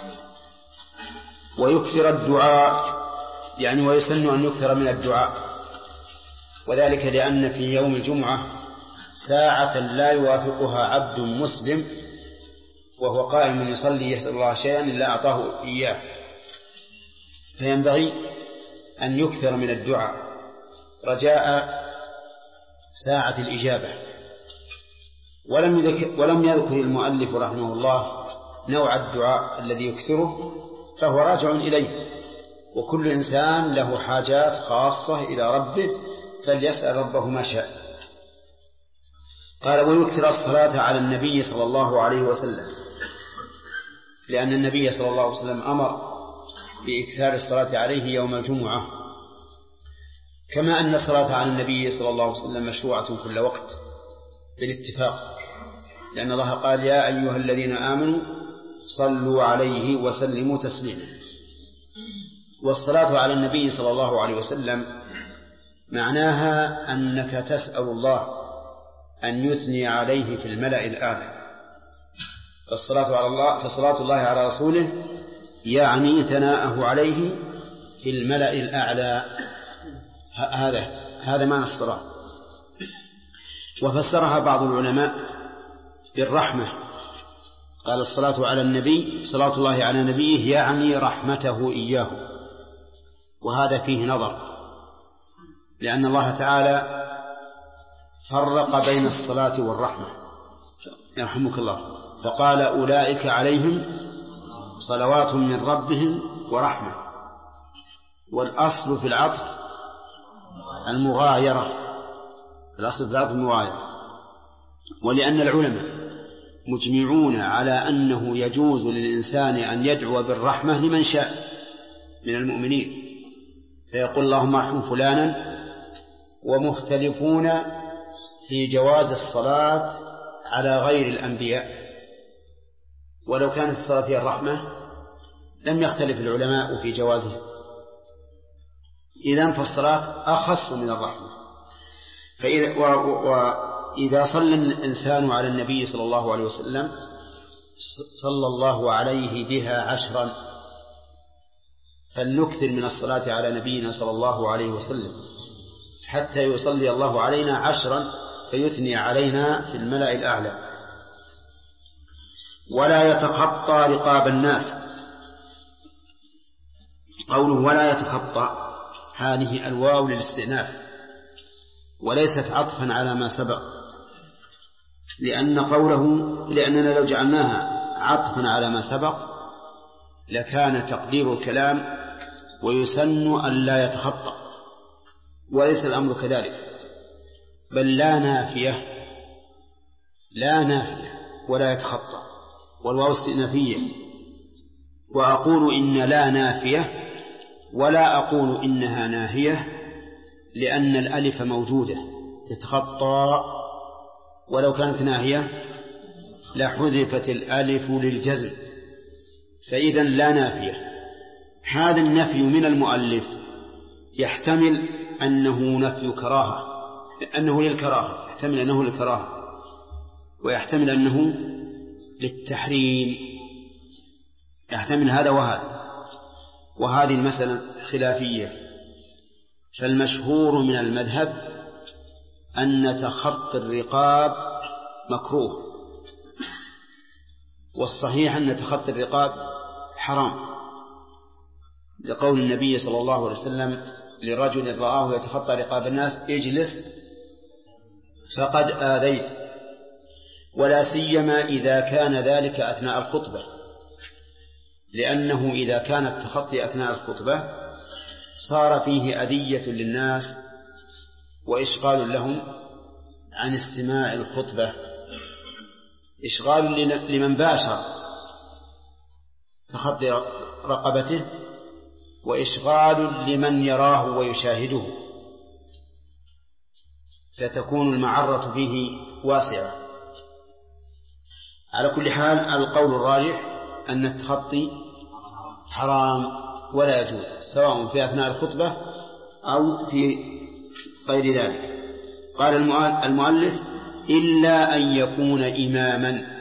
ويكثر الدعاء، يعني ويسن أن يكثر من الدعاء، وذلك لأن في يوم الجمعة ساعة لا يوافقها عبد مسلم وهو قائم يصلي يسأل الله شيئا إلا أعطاه إياه، فينبغي أن يكثر من الدعاء رجاء ساعة الإجابة. ولم يذكر المؤلف رحمه الله نوع الدعاء الذي يكثره، فهو راجع إليه، وكل إنسان له حاجات خاصة إلى ربه فليسأل ربه ما شاء. قال ويكثر الصلاة على النبي صلى الله عليه وسلم، لأن النبي صلى الله عليه وسلم أمر بإكثار الصلاة عليه يوم الجمعة، كما أن الصلاة على النبي صلى الله عليه وسلم مشروعة كل وقت بالاتفاق، لأن الله قال يا أيها الذين آمنوا صلوا عليه وسلموا تسليما. والصلاة على النبي صلى الله عليه وسلم معناها أنك تسأل الله أن يثني عليه في الملأ الأعلى. فصلاة الله على رسوله يعني ثناءه عليه في الملأ الأعلى. هذا معنى الصلاة. وفسرها بعض العلماء بالرحمة، قال الصلاة على النبي، صلاة الله على نبيه يعني رحمته إياه، وهذا فيه نظر، لأن الله تعالى فرق بين الصلاة والرحمة يرحمك الله، فقال أولئك عليهم صلوات من ربهم ورحمة. والأصل في العطف المغايرة، الأصل في العطف المغايرة. ولأن العلماء مجمعون على أنه يجوز للإنسان أن يدعو بالرحمة لمن شاء من المؤمنين، فيقول اللهم ارحم فلانا، ومختلفون في جواز الصلاة على غير الأنبياء. ولو كانت الصلاة هي الرحمة لم يختلف العلماء في جوازها، إذن فالصلاة أخص من الرحمة. وإذا صلى الإنسان على النبي صلى الله عليه وسلم صلى الله عليه بها 10، فلنكثر من الصلاة على نبينا صلى الله عليه وسلم حتى يصلي الله علينا 10 فيثني علينا في الملأ الأعلى. ولا يتخطى رقاب الناس، قوله ولا يتخطى هذه الواو للاستئناف وليست عطفا على ما سبق، لأننا لو جعلناها عطفا على ما سبق لكان تقدير الكلام ويسن أن لا يتخطى، وليس الأمر كذلك، بل لا نافية ولا يتخطى، والواو استئنافية. وأقول إن لا نافية ولا أقول إنها ناهية، لأن الألف موجودة تتخطى، ولو كانت ناهية لحذفت الألف للجزم، فإذا لا نافية. هذا النفي من المؤلف يحتمل أنه نفي كراهة، أنه للكراهة، يحتمل أنه للكراهة، ويحتمل أنه للتحريم، يحتمل هذا وهذا. وهذه المسألة خلافية، فالمشهور من المذهب أن تخطي الرقاب مكروه، والصحيح أن تخطي الرقاب حرام، لقول النبي صلى الله عليه وسلم لرجل رآه يتخطى رقاب الناس: اجلس فقد آذيت. ولا سيما إذا كان ذلك أثناء الخطبة، لأنه إذا كان التخطي أثناء الخطبة صار فيه أذية للناس وإشغال لهم عن استماع الخطبة، إشغال لمن باشر تخطي رقبته، وإشغال لمن يراه ويشاهده، فتكون المعرة فيه واسعة. على كل حال القول الراجح أن التخطي حرام ولا يجوز، سواء في أثناء الخطبة أو في غير ذلك. قال المؤلف: إلا أن يكون إماما،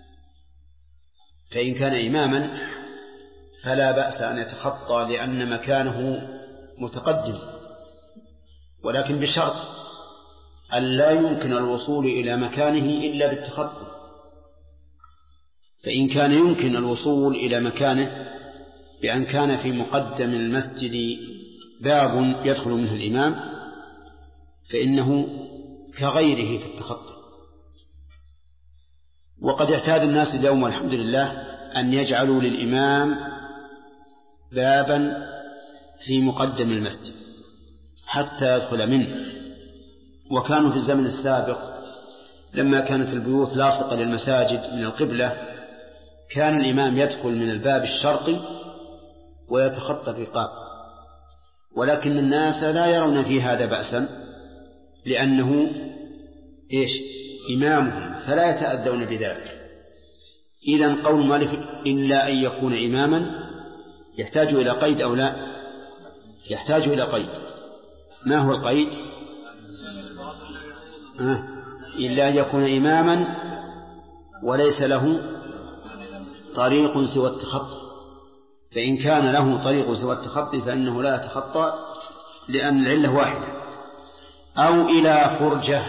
فإن كان إماما فلا بأس أن يتخطى لأن مكانه متقدم، ولكن بشرط أن لا يمكن الوصول إلى مكانه إلا بالتخطي. فإن كان يمكن الوصول إلى مكانه بأن كان في مقدم المسجد باب يدخل منه الإمام فإنه كغيره في التخطي. وقد اعتاد الناس اليوم والحمد لله أن يجعلوا للإمام بابا في مقدم المسجد حتى يدخل منه. وكانوا في الزمن السابق لما كانت البيوت لاصقة للمساجد من القبلة كان الإمام يدخل من الباب الشرقي ويتخطى الرقاب، ولكن الناس لا يرون في هذا بأسا لأنه إمامهم، فلا يتأذون بذلك. إذن قول المؤلف إلا أن يكون إماما يحتاج إلى قيد أو لا؟ يحتاج إلى قيد. ما هو القيد؟ إلا أن يكون إماما وليس له طريق سوى التخطي، فإن كان له طريق سوى التخطي فإنه لا يتخطى لأن العلة واحدة. أو إلى فرجة،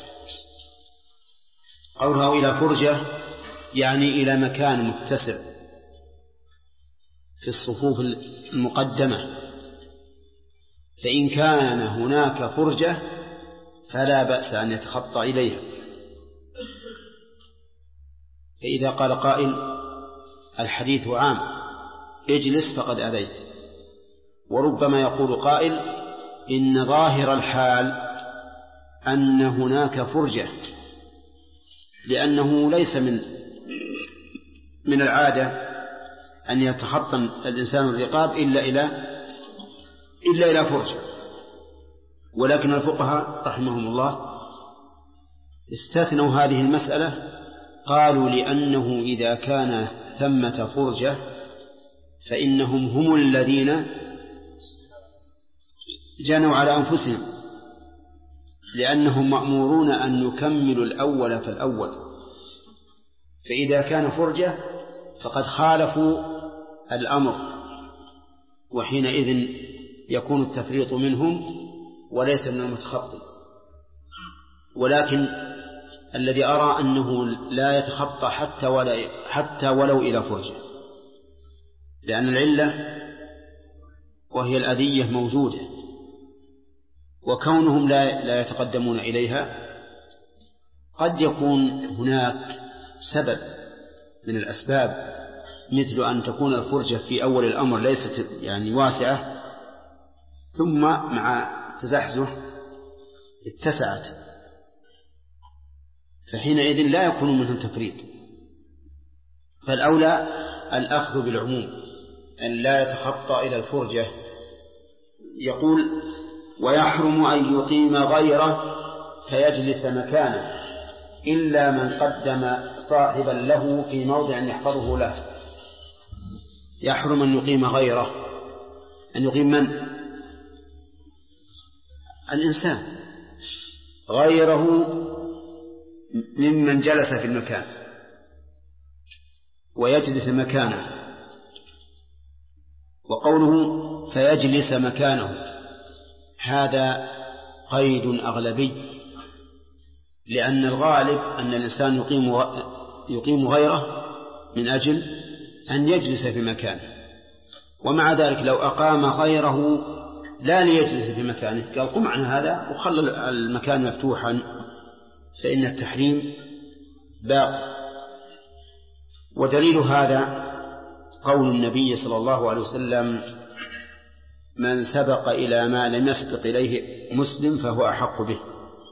قولها إلى فرجة يعني إلى مكان متسع في الصفوف المقدمة، فإن كان هناك فرجة فلا بأس أن يتخطى إليها. فإذا قال قائل الحديث عام اجلس فقد أذيت، وربما يقول قائل إن ظاهر الحال أن هناك فرجة، لأنه ليس من العادة أن يتخطى الإنسان الرقاب إلا إلى فرجة. ولكن الفقهاء رحمهم الله استثنوا هذه المسألة، قالوا لأنه إذا كان ثمة فرجة فإنهم هم الذين جنوا على أنفسهم، لأنهم مأمورون أن يكملوا الأول فالأول، فإذا كان فرجة فقد خالفوا الأمر، وحينئذ يكون التفريط منهم وليس من المتخطي. ولكن الذي أرى أنه لا يتخطى حتى ولو إلى فرجة، لأن العلة وهي الأذية موجودة، وكونهم لا يتقدمون إليها قد يكون هناك سبب من الأسباب مثل أن تكون الفرجة في أول الأمر ليست يعني واسعة، ثم مع تزحزح اتسعت، فحينئذ لا يكون منهم تفريط. فالأولى الأخذ بالعموم، أن لا يتخطى إلى الفرجة. يقول: ويحرم أن يقيم غيره فيجلس مكانه إلا من قدم صاحبا له في موضع يحفظه له. يحرم أن يقيم غيره، أن يقيم من؟ الإنسان غيره ممن جلس في المكان، ويجلس مكانه. وقوله فيجلس مكانه هذا قيد أغلبي، لأن الغالب أن الإنسان يقيم غيره من أجل أن يجلس في مكانه، ومع ذلك لو أقام غيره لا ليجلس في مكانه قال قم عن هذا وخلى المكان مفتوحا، فإن التحريم باق. ودليل هذا قول النبي صلى الله عليه وسلم: من سبق إلى ما لم يسبق إليه مسلم فهو أحق به.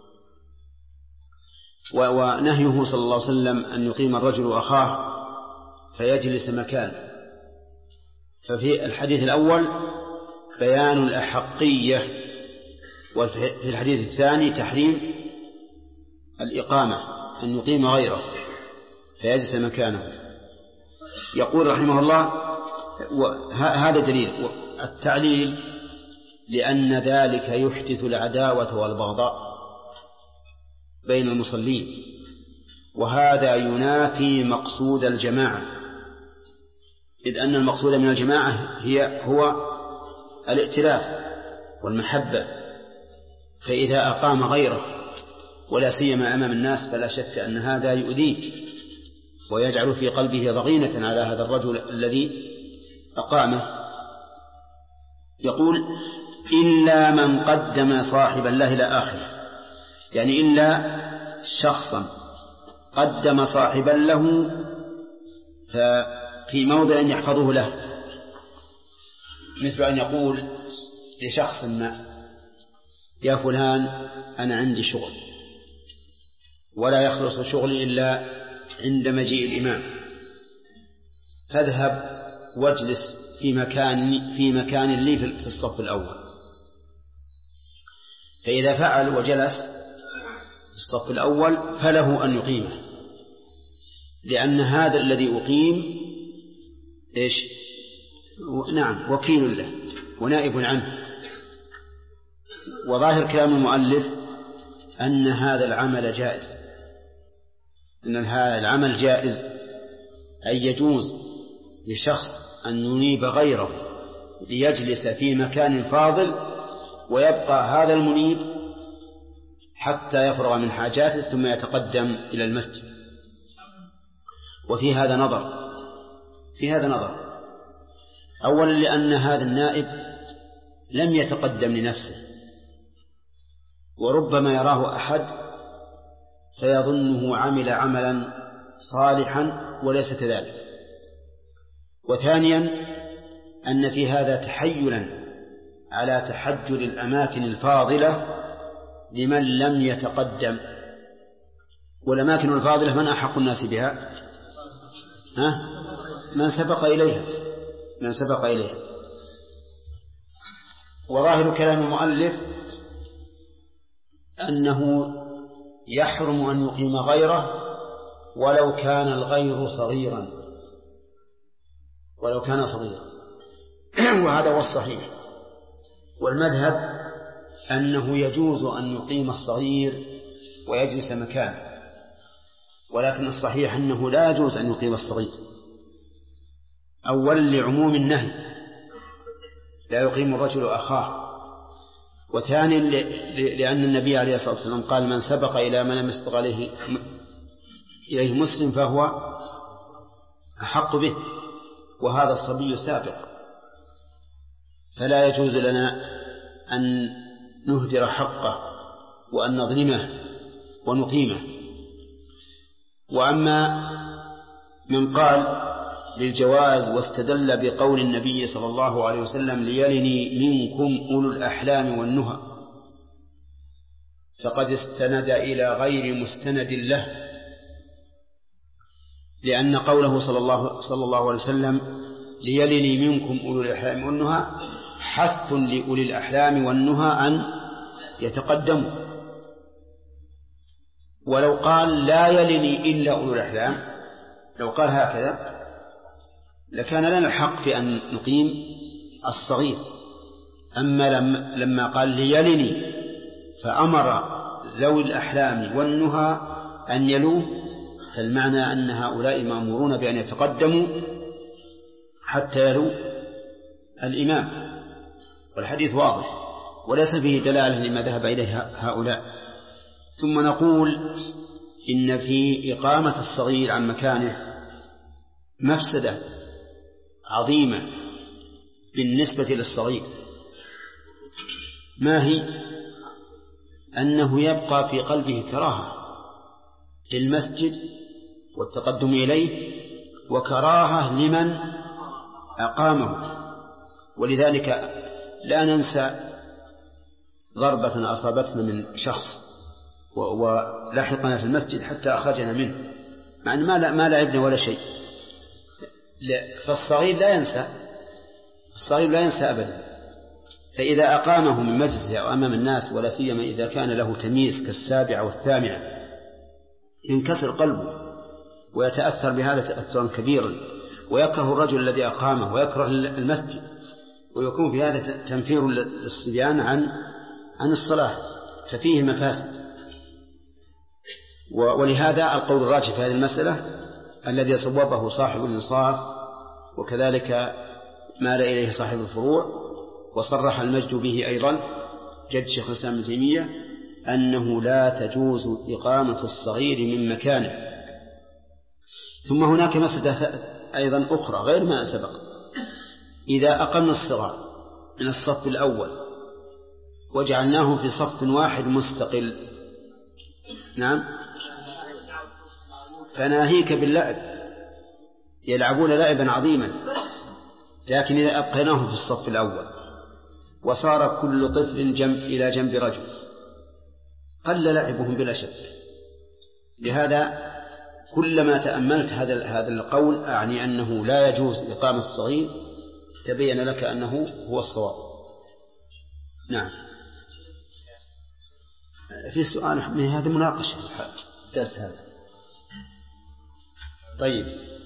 ونهيه صلى الله عليه وسلم أن يقيم الرجل أخاه فيجلس مكانه. ففي الحديث الأول بيان الأحقية، وفي الحديث الثاني تحريم الإقامة، أن يقيم غيره فيجلس مكانه. يقول رحمه الله: هذا دليل. التعليل: لأن ذلك يحدث العداوة والبغضاء بين المصلين، وهذا ينافي مقصود الجماعة، إذ أن المقصود من الجماعة هو الائتلاف والمحبة. فإذا أقام غيره ولا سيما أمام الناس فلا شك أن هذا يؤذيه ويجعل في قلبه ضغينة على هذا الرجل الذي أقامه. يقول: إلا من قدم صاحب الله إلى آخره، يعني إلا شخصا قدم صاحبا له في موضع يحفظه له، مثل أن يقول لشخص ما: يا فلان أنا عندي شغل ولا يخلص شغلي إلا عند مجيء الإمام، فاذهب واجلس في مكان لي في الصف الأول. فإذا فعل وجلس في الصف الأول فله أن يقيمه، لأن هذا الذي أقيم إيش؟ نعم وكيل له ونائب عنه. وظاهر كلام المؤلف أن هذا العمل جائز، أن هذا العمل جائز، أي يجوز لشخص أن ينيب غيره ليجلس في مكان فاضل ويبقى هذا المنيب حتى يفرغ من حاجاته ثم يتقدم إلى المسجد. وفي هذا نظر، أولا لأن هذا النائب لم يتقدم لنفسه، وربما يراه أحد فيظنه عمل عملا صالحا وليس كذلك. وثانيا أن في هذا تحيلا على تحجر الأماكن الفاضلة لمن لم يتقدم. والأماكن الفاضلة من أحق الناس بها؟ من سبق إليها. وظاهر كلام المؤلف أنه يحرم أن يقيم غيره ولو كان الغير صغيرا، وهذا هو الصحيح. والمذهب أنه يجوز أن يقيم الصغير ويجلس مكانه، ولكن الصحيح أنه لا يجوز أن يقيم الصغير، أولا لعموم النهي لا يقيم الرجل أخاه، وثانيا لأن النبي عليه الصلاة والسلام قال: من سبق إلى من لم يسبق إليه مسلم فهو أحق به، وهذا الصبي سابق، فلا يجوز لنا أن نهدر حقه وأن نظلمه ونقيمه. وأما من قال للجواز واستدل بقول النبي صلى الله عليه وسلم ليلني منكم أولو الأحلام والنهى، فقد استند إلى غير مستند له، لأن قوله صلى الله عليه وسلم ليلني منكم أولو الأحلام والنهى حث لأولي الأحلام والنهى أن يتقدموا. ولو قال لا يلني إلا أولو الأحلام، لو قال هكذا لكان لنا الحق في أن نقيم الصغير. أما لما قال ليلني فأمر ذوي الأحلام والنهى أن يلوه، فالمعنى أن هؤلاء مأمورون بأن يتقدموا حتى يلو الإمام، والحديث واضح وليس فيه دلالة لما ذهب إليه هؤلاء. ثم نقول إن في إقامة الصغير عن مكانه مفسدة عظيمة بالنسبة للصغير. ما هي؟ أنه يبقى في قلبه كراهة للمسجد والتقدم إليه وكراهة لمن أقامه. ولذلك لا ننسى ضربة أصابتنا من شخص ولحقنا في المسجد حتى أخرجنا منه، مع أن ما لعبنا ولا شيء. فالصغير لا ينسى، الصغير لا ينسى أبدا. فإذا أقامه من مجلسه أو أمام الناس، ولا سيما إذا كان له تمييز كالسابعة والثامنة، ينكسر قلبه ويتأثر بهذا تأثرا كبيرا، ويكره الرجل الذي أقامه ويكره المسجد، ويكون في هذا تنفير للصبيان عن الصلاة، ففيه مفاسد. ولهذا القول الراجح في هذه المسألة الذي صوبه صاحب الإنصاف، وكذلك مال إليه صاحب الفروع، وصرح المجد به أيضا جد شيخ الإسلام ابن تيمية، أنه لا تجوز إقامة الصغير من مكانه. ثم هناك مفسدة أيضا أخرى غير ما سبق. إذا أقمنا الصغار من الصف الأول وجعلناه في صف واحد مستقل، نعم، فناهيك باللعب، يلعبون لعبا عظيما. لكن إذا أبقيناهم في الصف الأول وصار كل طفل إلى جنب رجل قل لعبهم بلا شك. لهذا كلما تأملت هذا القول أعني أنه لا يجوز إقامة الصغير تبين لك أنه هو الصواب. نعم. في سؤال من هذا مناقشة درس هذا. طيب.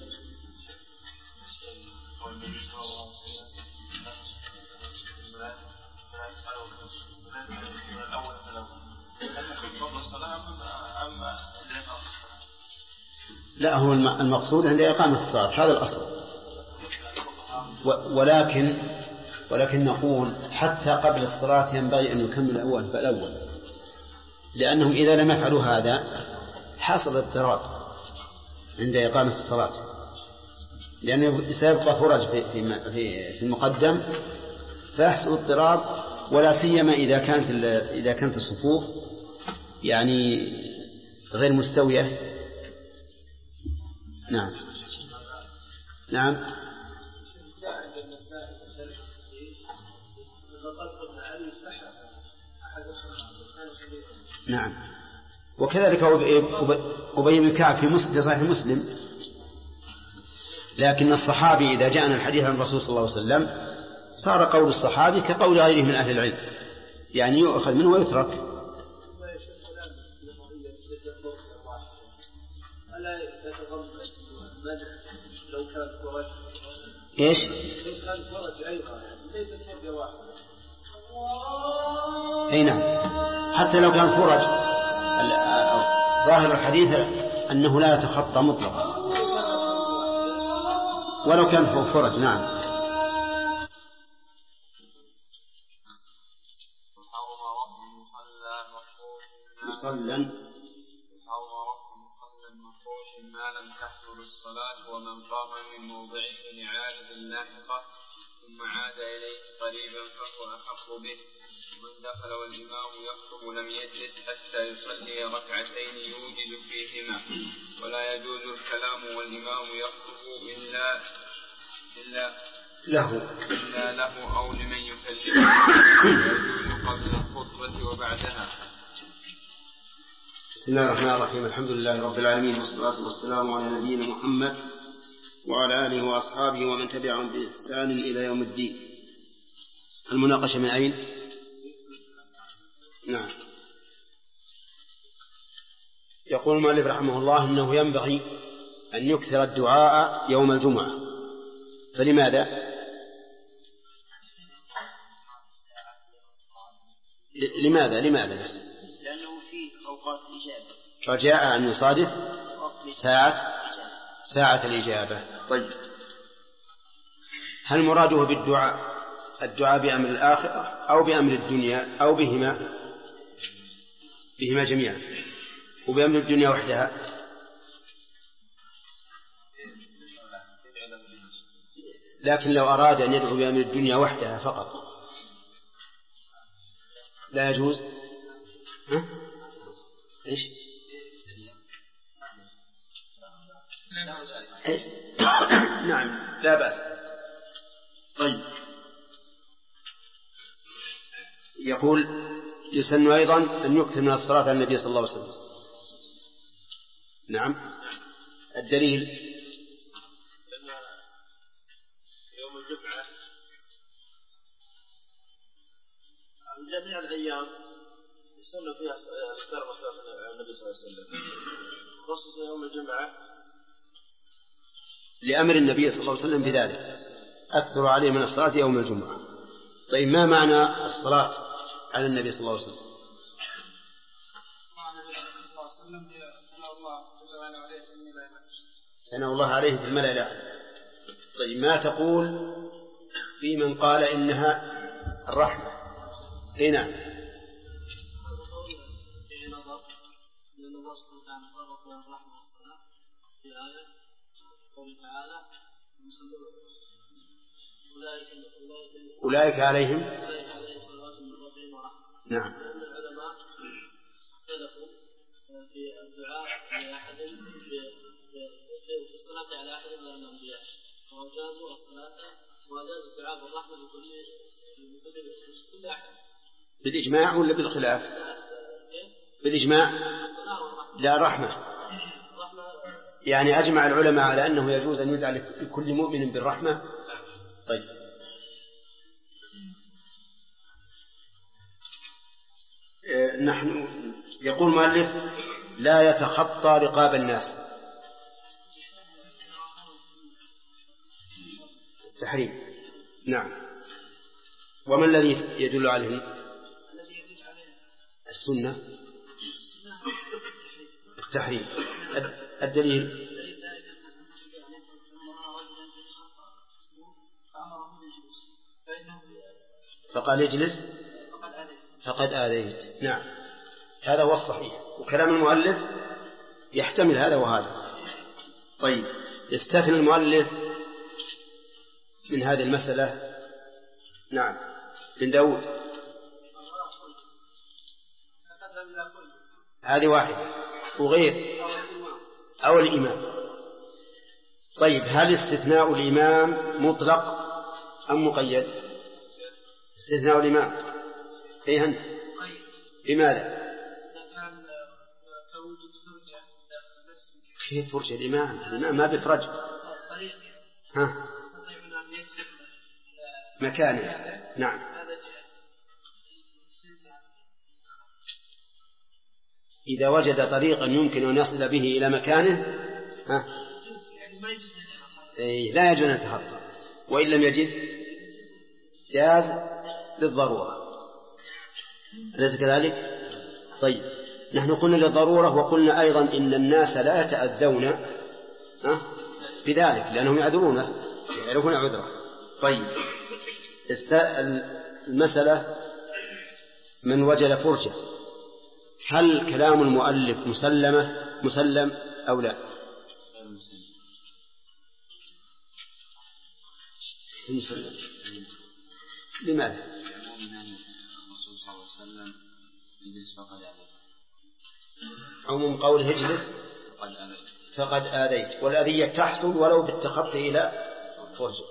لا، هو المقصود عند إقامة الصلاة، هذا الأصل. ولكن نقول حتى قبل الصلاة ينبغي أن يكمل الأول فالأول، لأنهم إذا لم يفعلوا هذا حصل اضطراب عند إقامة الصلاة، لأنه سيبقى فرج في المقدم فيحصل اضطراب، ولا سيما إذا كانت الصفوف يعني غير مستوية. نعم. نعم. نعم. وكذلك أبي بن كعب في صحيح مسلم. لكن الصحابي إذا جاءنا الحديث عن الرسول صلى الله عليه وسلم صار قول الصحابي كقول غيره من أهل العلم، يعني يؤخذ منه ويترك. إيش؟ أي نعم، حتى لو كان فرج، ظاهر الحديث أنه لا يتخطى مطلقا ولو كان فرج. نعم. مصلى ما لم تحصل الصلاة ومن قام من موضعه لعارض لاحقة ثم عاد إليه قريبا فهو أحق به. ومن دخل والإمام يخطب لم يجلس حتى يصلي ركعتين يوجد فيهما، ولا يجوز الكلام والإمام يخطب إلا له أو لمن يكلمه، ويجوز قبل الخطبة وبعدها. بسم الله الرحمن الرحيم. الحمد لله رب العالمين، والصلاة والسلام على نبينا محمد وعلى آله وأصحابه ومن تبعهم بإحسان إلى يوم الدين. المناقشة من أين؟ نعم. يقول المؤلف رحمه الله إنه ينبغي أن يكثر الدعاء يوم الجمعة. فلماذا؟ لماذا بس؟ لأنه في أوقات الإجابة رجاء أن يصادف ساعة الإجابة. طيب، هل مراده بالدعاء الدعاء بأمر الآخرة أو بأمر الدنيا أو بهما جميعا، وبأمر الدنيا وحدها؟ لكن لو أراد أن يدعو بأمر الدنيا وحدها فقط لا يجوز. إيش؟ نعم، لا بأس. طيب، يقول يسن أيضا أن يكثر من الصلاة على النبي صلى الله عليه وسلم. نعم. الدليل يوم الجمعة جميع الأيام يسن فيها إكثار صلاة النبي صلى الله عليه وسلم، خصوصا يوم الجمعة لأمر النبي صلى الله عليه وسلم بذلك، أكثر عليه من الصلاة يوم الجمعة. طيب، ما معنى الصلاة على النبي صلى الله عليه وسلم؟ ثناء الله عليه في الملأ الأعلى. طيب، ما تقول في من قال إنها الرحمة؟ نعم. أولئك عليهم نعم. العلماء اختلفوا في الدعاء لأحد في الصلاة على أحد من الأنبياء، وأجازوا الصلاة وأجازوا الدعاء بالرحمة لكل أحد. بالإجماع ولا بالخلاف؟ بالإجماع. لا، رحمة. يعني أجمع العلماء على أنه يجوز أن يدعى لكل مؤمن بالرحمة. طيب، نحن يقول مؤلف لا يتخطى رقاب الناس. التحريم. نعم. وما الذي يدل عليه؟ السنة. التحريم. الدليل فقال اجلس فقد آذيت. نعم، هذا هو الصحيح، وكلام المؤلف يحتمل هذا وهذا. طيب، يستثني المؤلف من هذه المسألة نعم بن داود، هذه واحدة، وغير أو الإمام. طيب، هل استثناء الإمام مطلق أم مقيد؟ استثناء الإمام. إيه أنت؟ لماذا؟ كيف فرجة الإمام ما بفرج. ها، مكانه. نعم. إذا وجد طريقا يمكن أن يصل به إلى مكانه لا يجوز أن يتخطى، وإن لم يجد جاز للضرورة، أليس كذلك؟ طيب، نحن قلنا للضرورة، وقلنا أيضا إن الناس لا يتأذون بذلك لأنهم يعرفون عذره. طيب، المسألة من وجد فرجة، هل كلام المؤلف مسلم أو لا؟ مسلم. لماذا؟ الرسول صلى الله عليه وسلم يجلس فقد عليه. عموم قوله اجلس فقد آذيت، والأذية تحصل ولو بالتخطي إلى فرجه.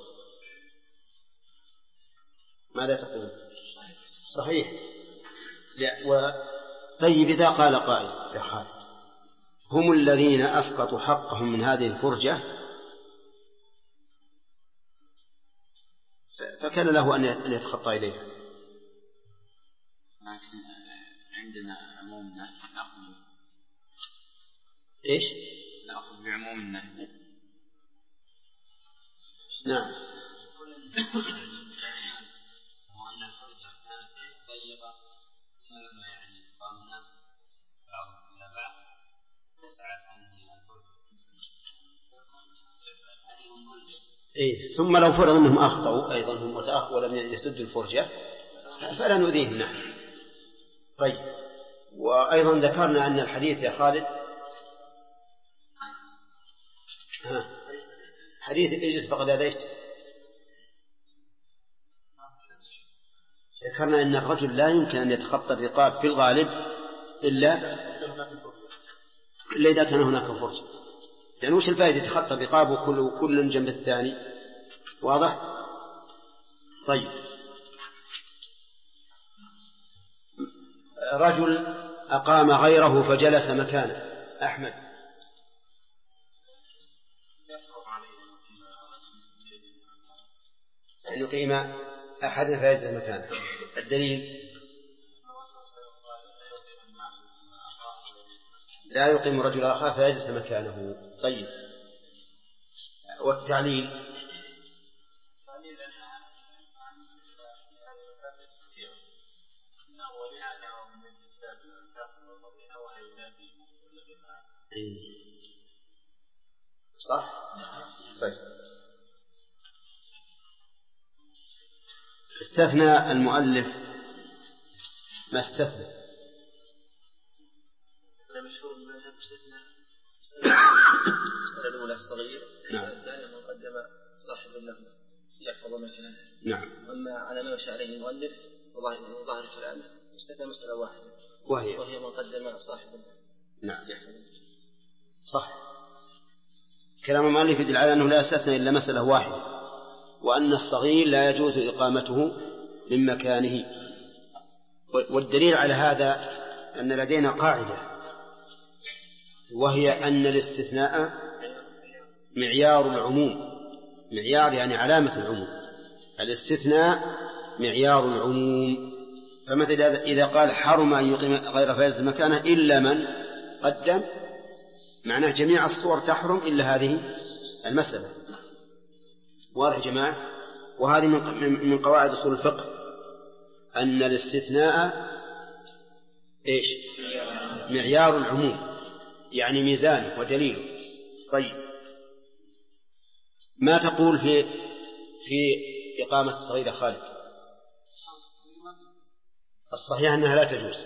ماذا تقول؟ صحيح. طيب إذا قال قائل يا خالد هم الذين أسقطوا حقهم من هذه الفرجة فكان له أن يتخطى إليها. لكن عندنا عموم النهي نأخذ إيش؟ نأخذ بعموم النهي. نعم. وأن الفرجة كانت ضيقة لما يعني قام الناس بعضهم إلى بعض تسعة هذه الفرجة. ثم لو فرض أنهم أخطأوا أيضا هم وتأخوا ولم يسدوا الفرجة فلا نؤذيهم. نعم. طيب، وأيضا ذكرنا أن الحديث يا خالد حديث اجلس فقد أذيت، ذكرنا أن الرجل لا يمكن أن يتخطى الرقاب في الغالب إلا إذا كان هناك فرجة. يعني وش الفائدة يتخطى الرقاب وكل جنب الثاني؟ واضح؟ طيب، رجل أقام غيره فجلس مكانه. أحمد. أن يقيم أحد فيجلس مكانه. الدليل لا يقيم رجل آخر فيجلس مكانه. طيب، والتعليل صح؟ طيب، استثنى المؤلف ما استثنى. مشهور من مذهب المسألة الأولى الصغير، المسألة الثانية من قدم صاحب النفل يحفظ مكانه. نعم. أما على ما مشى عليه المؤلف ظاهر كلامه استثنى مسألة واحدة وهي من قدم صاحب النفل. نعم صح. كلام المؤلف يدل على أنه لا استثنى إلا مسألة واحدة، وأن الصغير لا يجوز إقامته من مكانه. والدليل على هذا أن لدينا قاعدة وهي أن الاستثناء معيار العموم. معيار يعني علامة العموم. الاستثناء معيار العموم. فمثلا إذا قال حرم أن يقيم غير فيجلس مكانه إلا من قدم، معناه جميع الصور تحرم إلا هذه المسألة. واضح يا جماعة؟ وهذه من قواعد أصول الفقه أن الاستثناء إيش؟ معيار العموم، يعني ميزان ودليل. طيب، ما تقول في إقامة الصغيرة خالد؟ الصحيح أنها لا تجوز.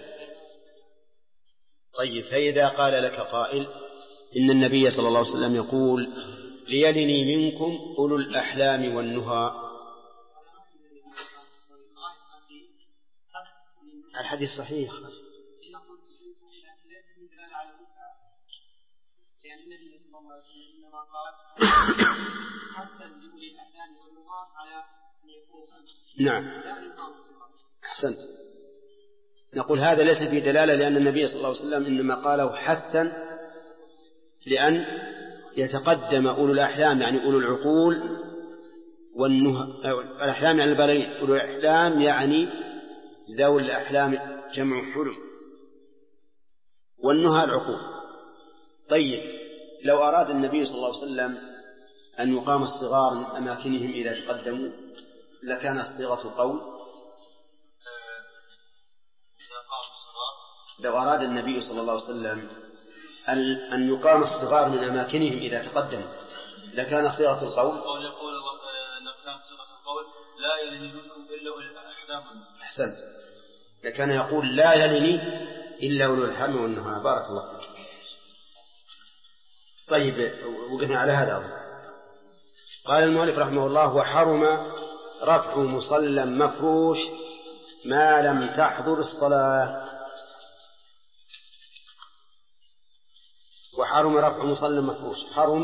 طيب، فإذا قال لك قائل إن النبي صلى الله عليه وسلم يقول ليلني منكم أولو الأحلام والنهى، الحديث صحيح. نعم أحسنت. نقول هذا ليس في دلالة، لأن النبي صلى الله عليه وسلم إنما قاله حثا لأن يتقدم أولو الأحلام يعني أولو العقول والنهى. الأحلام يعني البالغين، أولو الأحلام يعني ذوي الأحلام جمع حلم، والنهى العقول. طيب، لو أراد النبي صلى الله عليه وسلم أن يقام الصغار من أماكنهم إذا تقدموا لكان الصيغة قول. لو أراد النبي صلى الله عليه وسلم أن يقام الصغار من أماكنهم إذا تقدموا لكان صيغة القول. يقول كان صيغة القول لا يلني منكم إلا أولي الأحلام. أحسنت، لكان يقول لا يلني إلا أولي الأحلام والنهى. بارك الله فيك. طيب، وقفنا على هذا أظن. قال المؤلف رحمه الله وحرم رفع مصلى مفروش ما لم تحضر الصلاة. وحرم رفع مصلى مفروش. حرم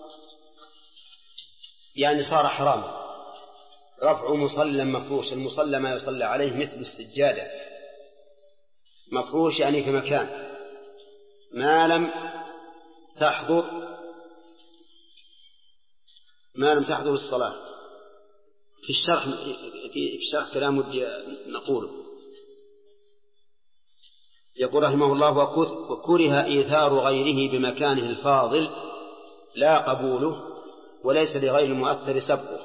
يعني صار حراما. رفع مصلى مفروش، المصلى ما يصلى عليه مثل السجادة، مفروش يعني في مكان ما لم تحضر الصلاة. في الشرح كلام نقوله. يقول رحمه الله: وكره إيثار غيره بمكانه الفاضل لا قبوله، وليس لغير المؤثر سبقه.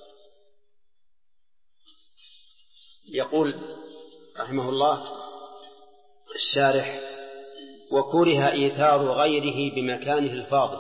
يقول رحمه الله الشارح: وكره إيثار غيره بمكانه الفاضل.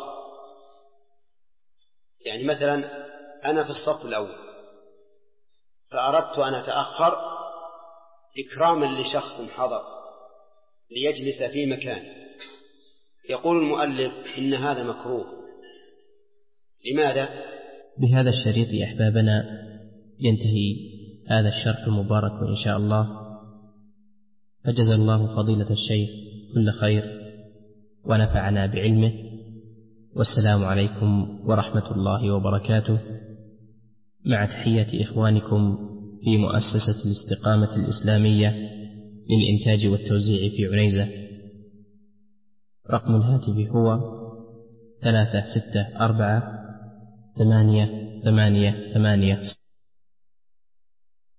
يعني مثلا أنا في الصف الأول فأردت أن أتأخر إكراما لشخص حضر ليجلس في مكانه. يقول المؤلف إن هذا مكروه. لماذا؟ بهذا الشريط يا أحبابنا ينتهي هذا الشرح المبارك إن شاء الله، فجزا الله فضيلة الشيخ كل خير ونفعنا بعلمه، والسلام عليكم ورحمة الله وبركاته، مع تحية إخوانكم في مؤسسة الاستقامة الإسلامية للإنتاج والتوزيع في عنيزة. رقم الهاتف هو 364 888.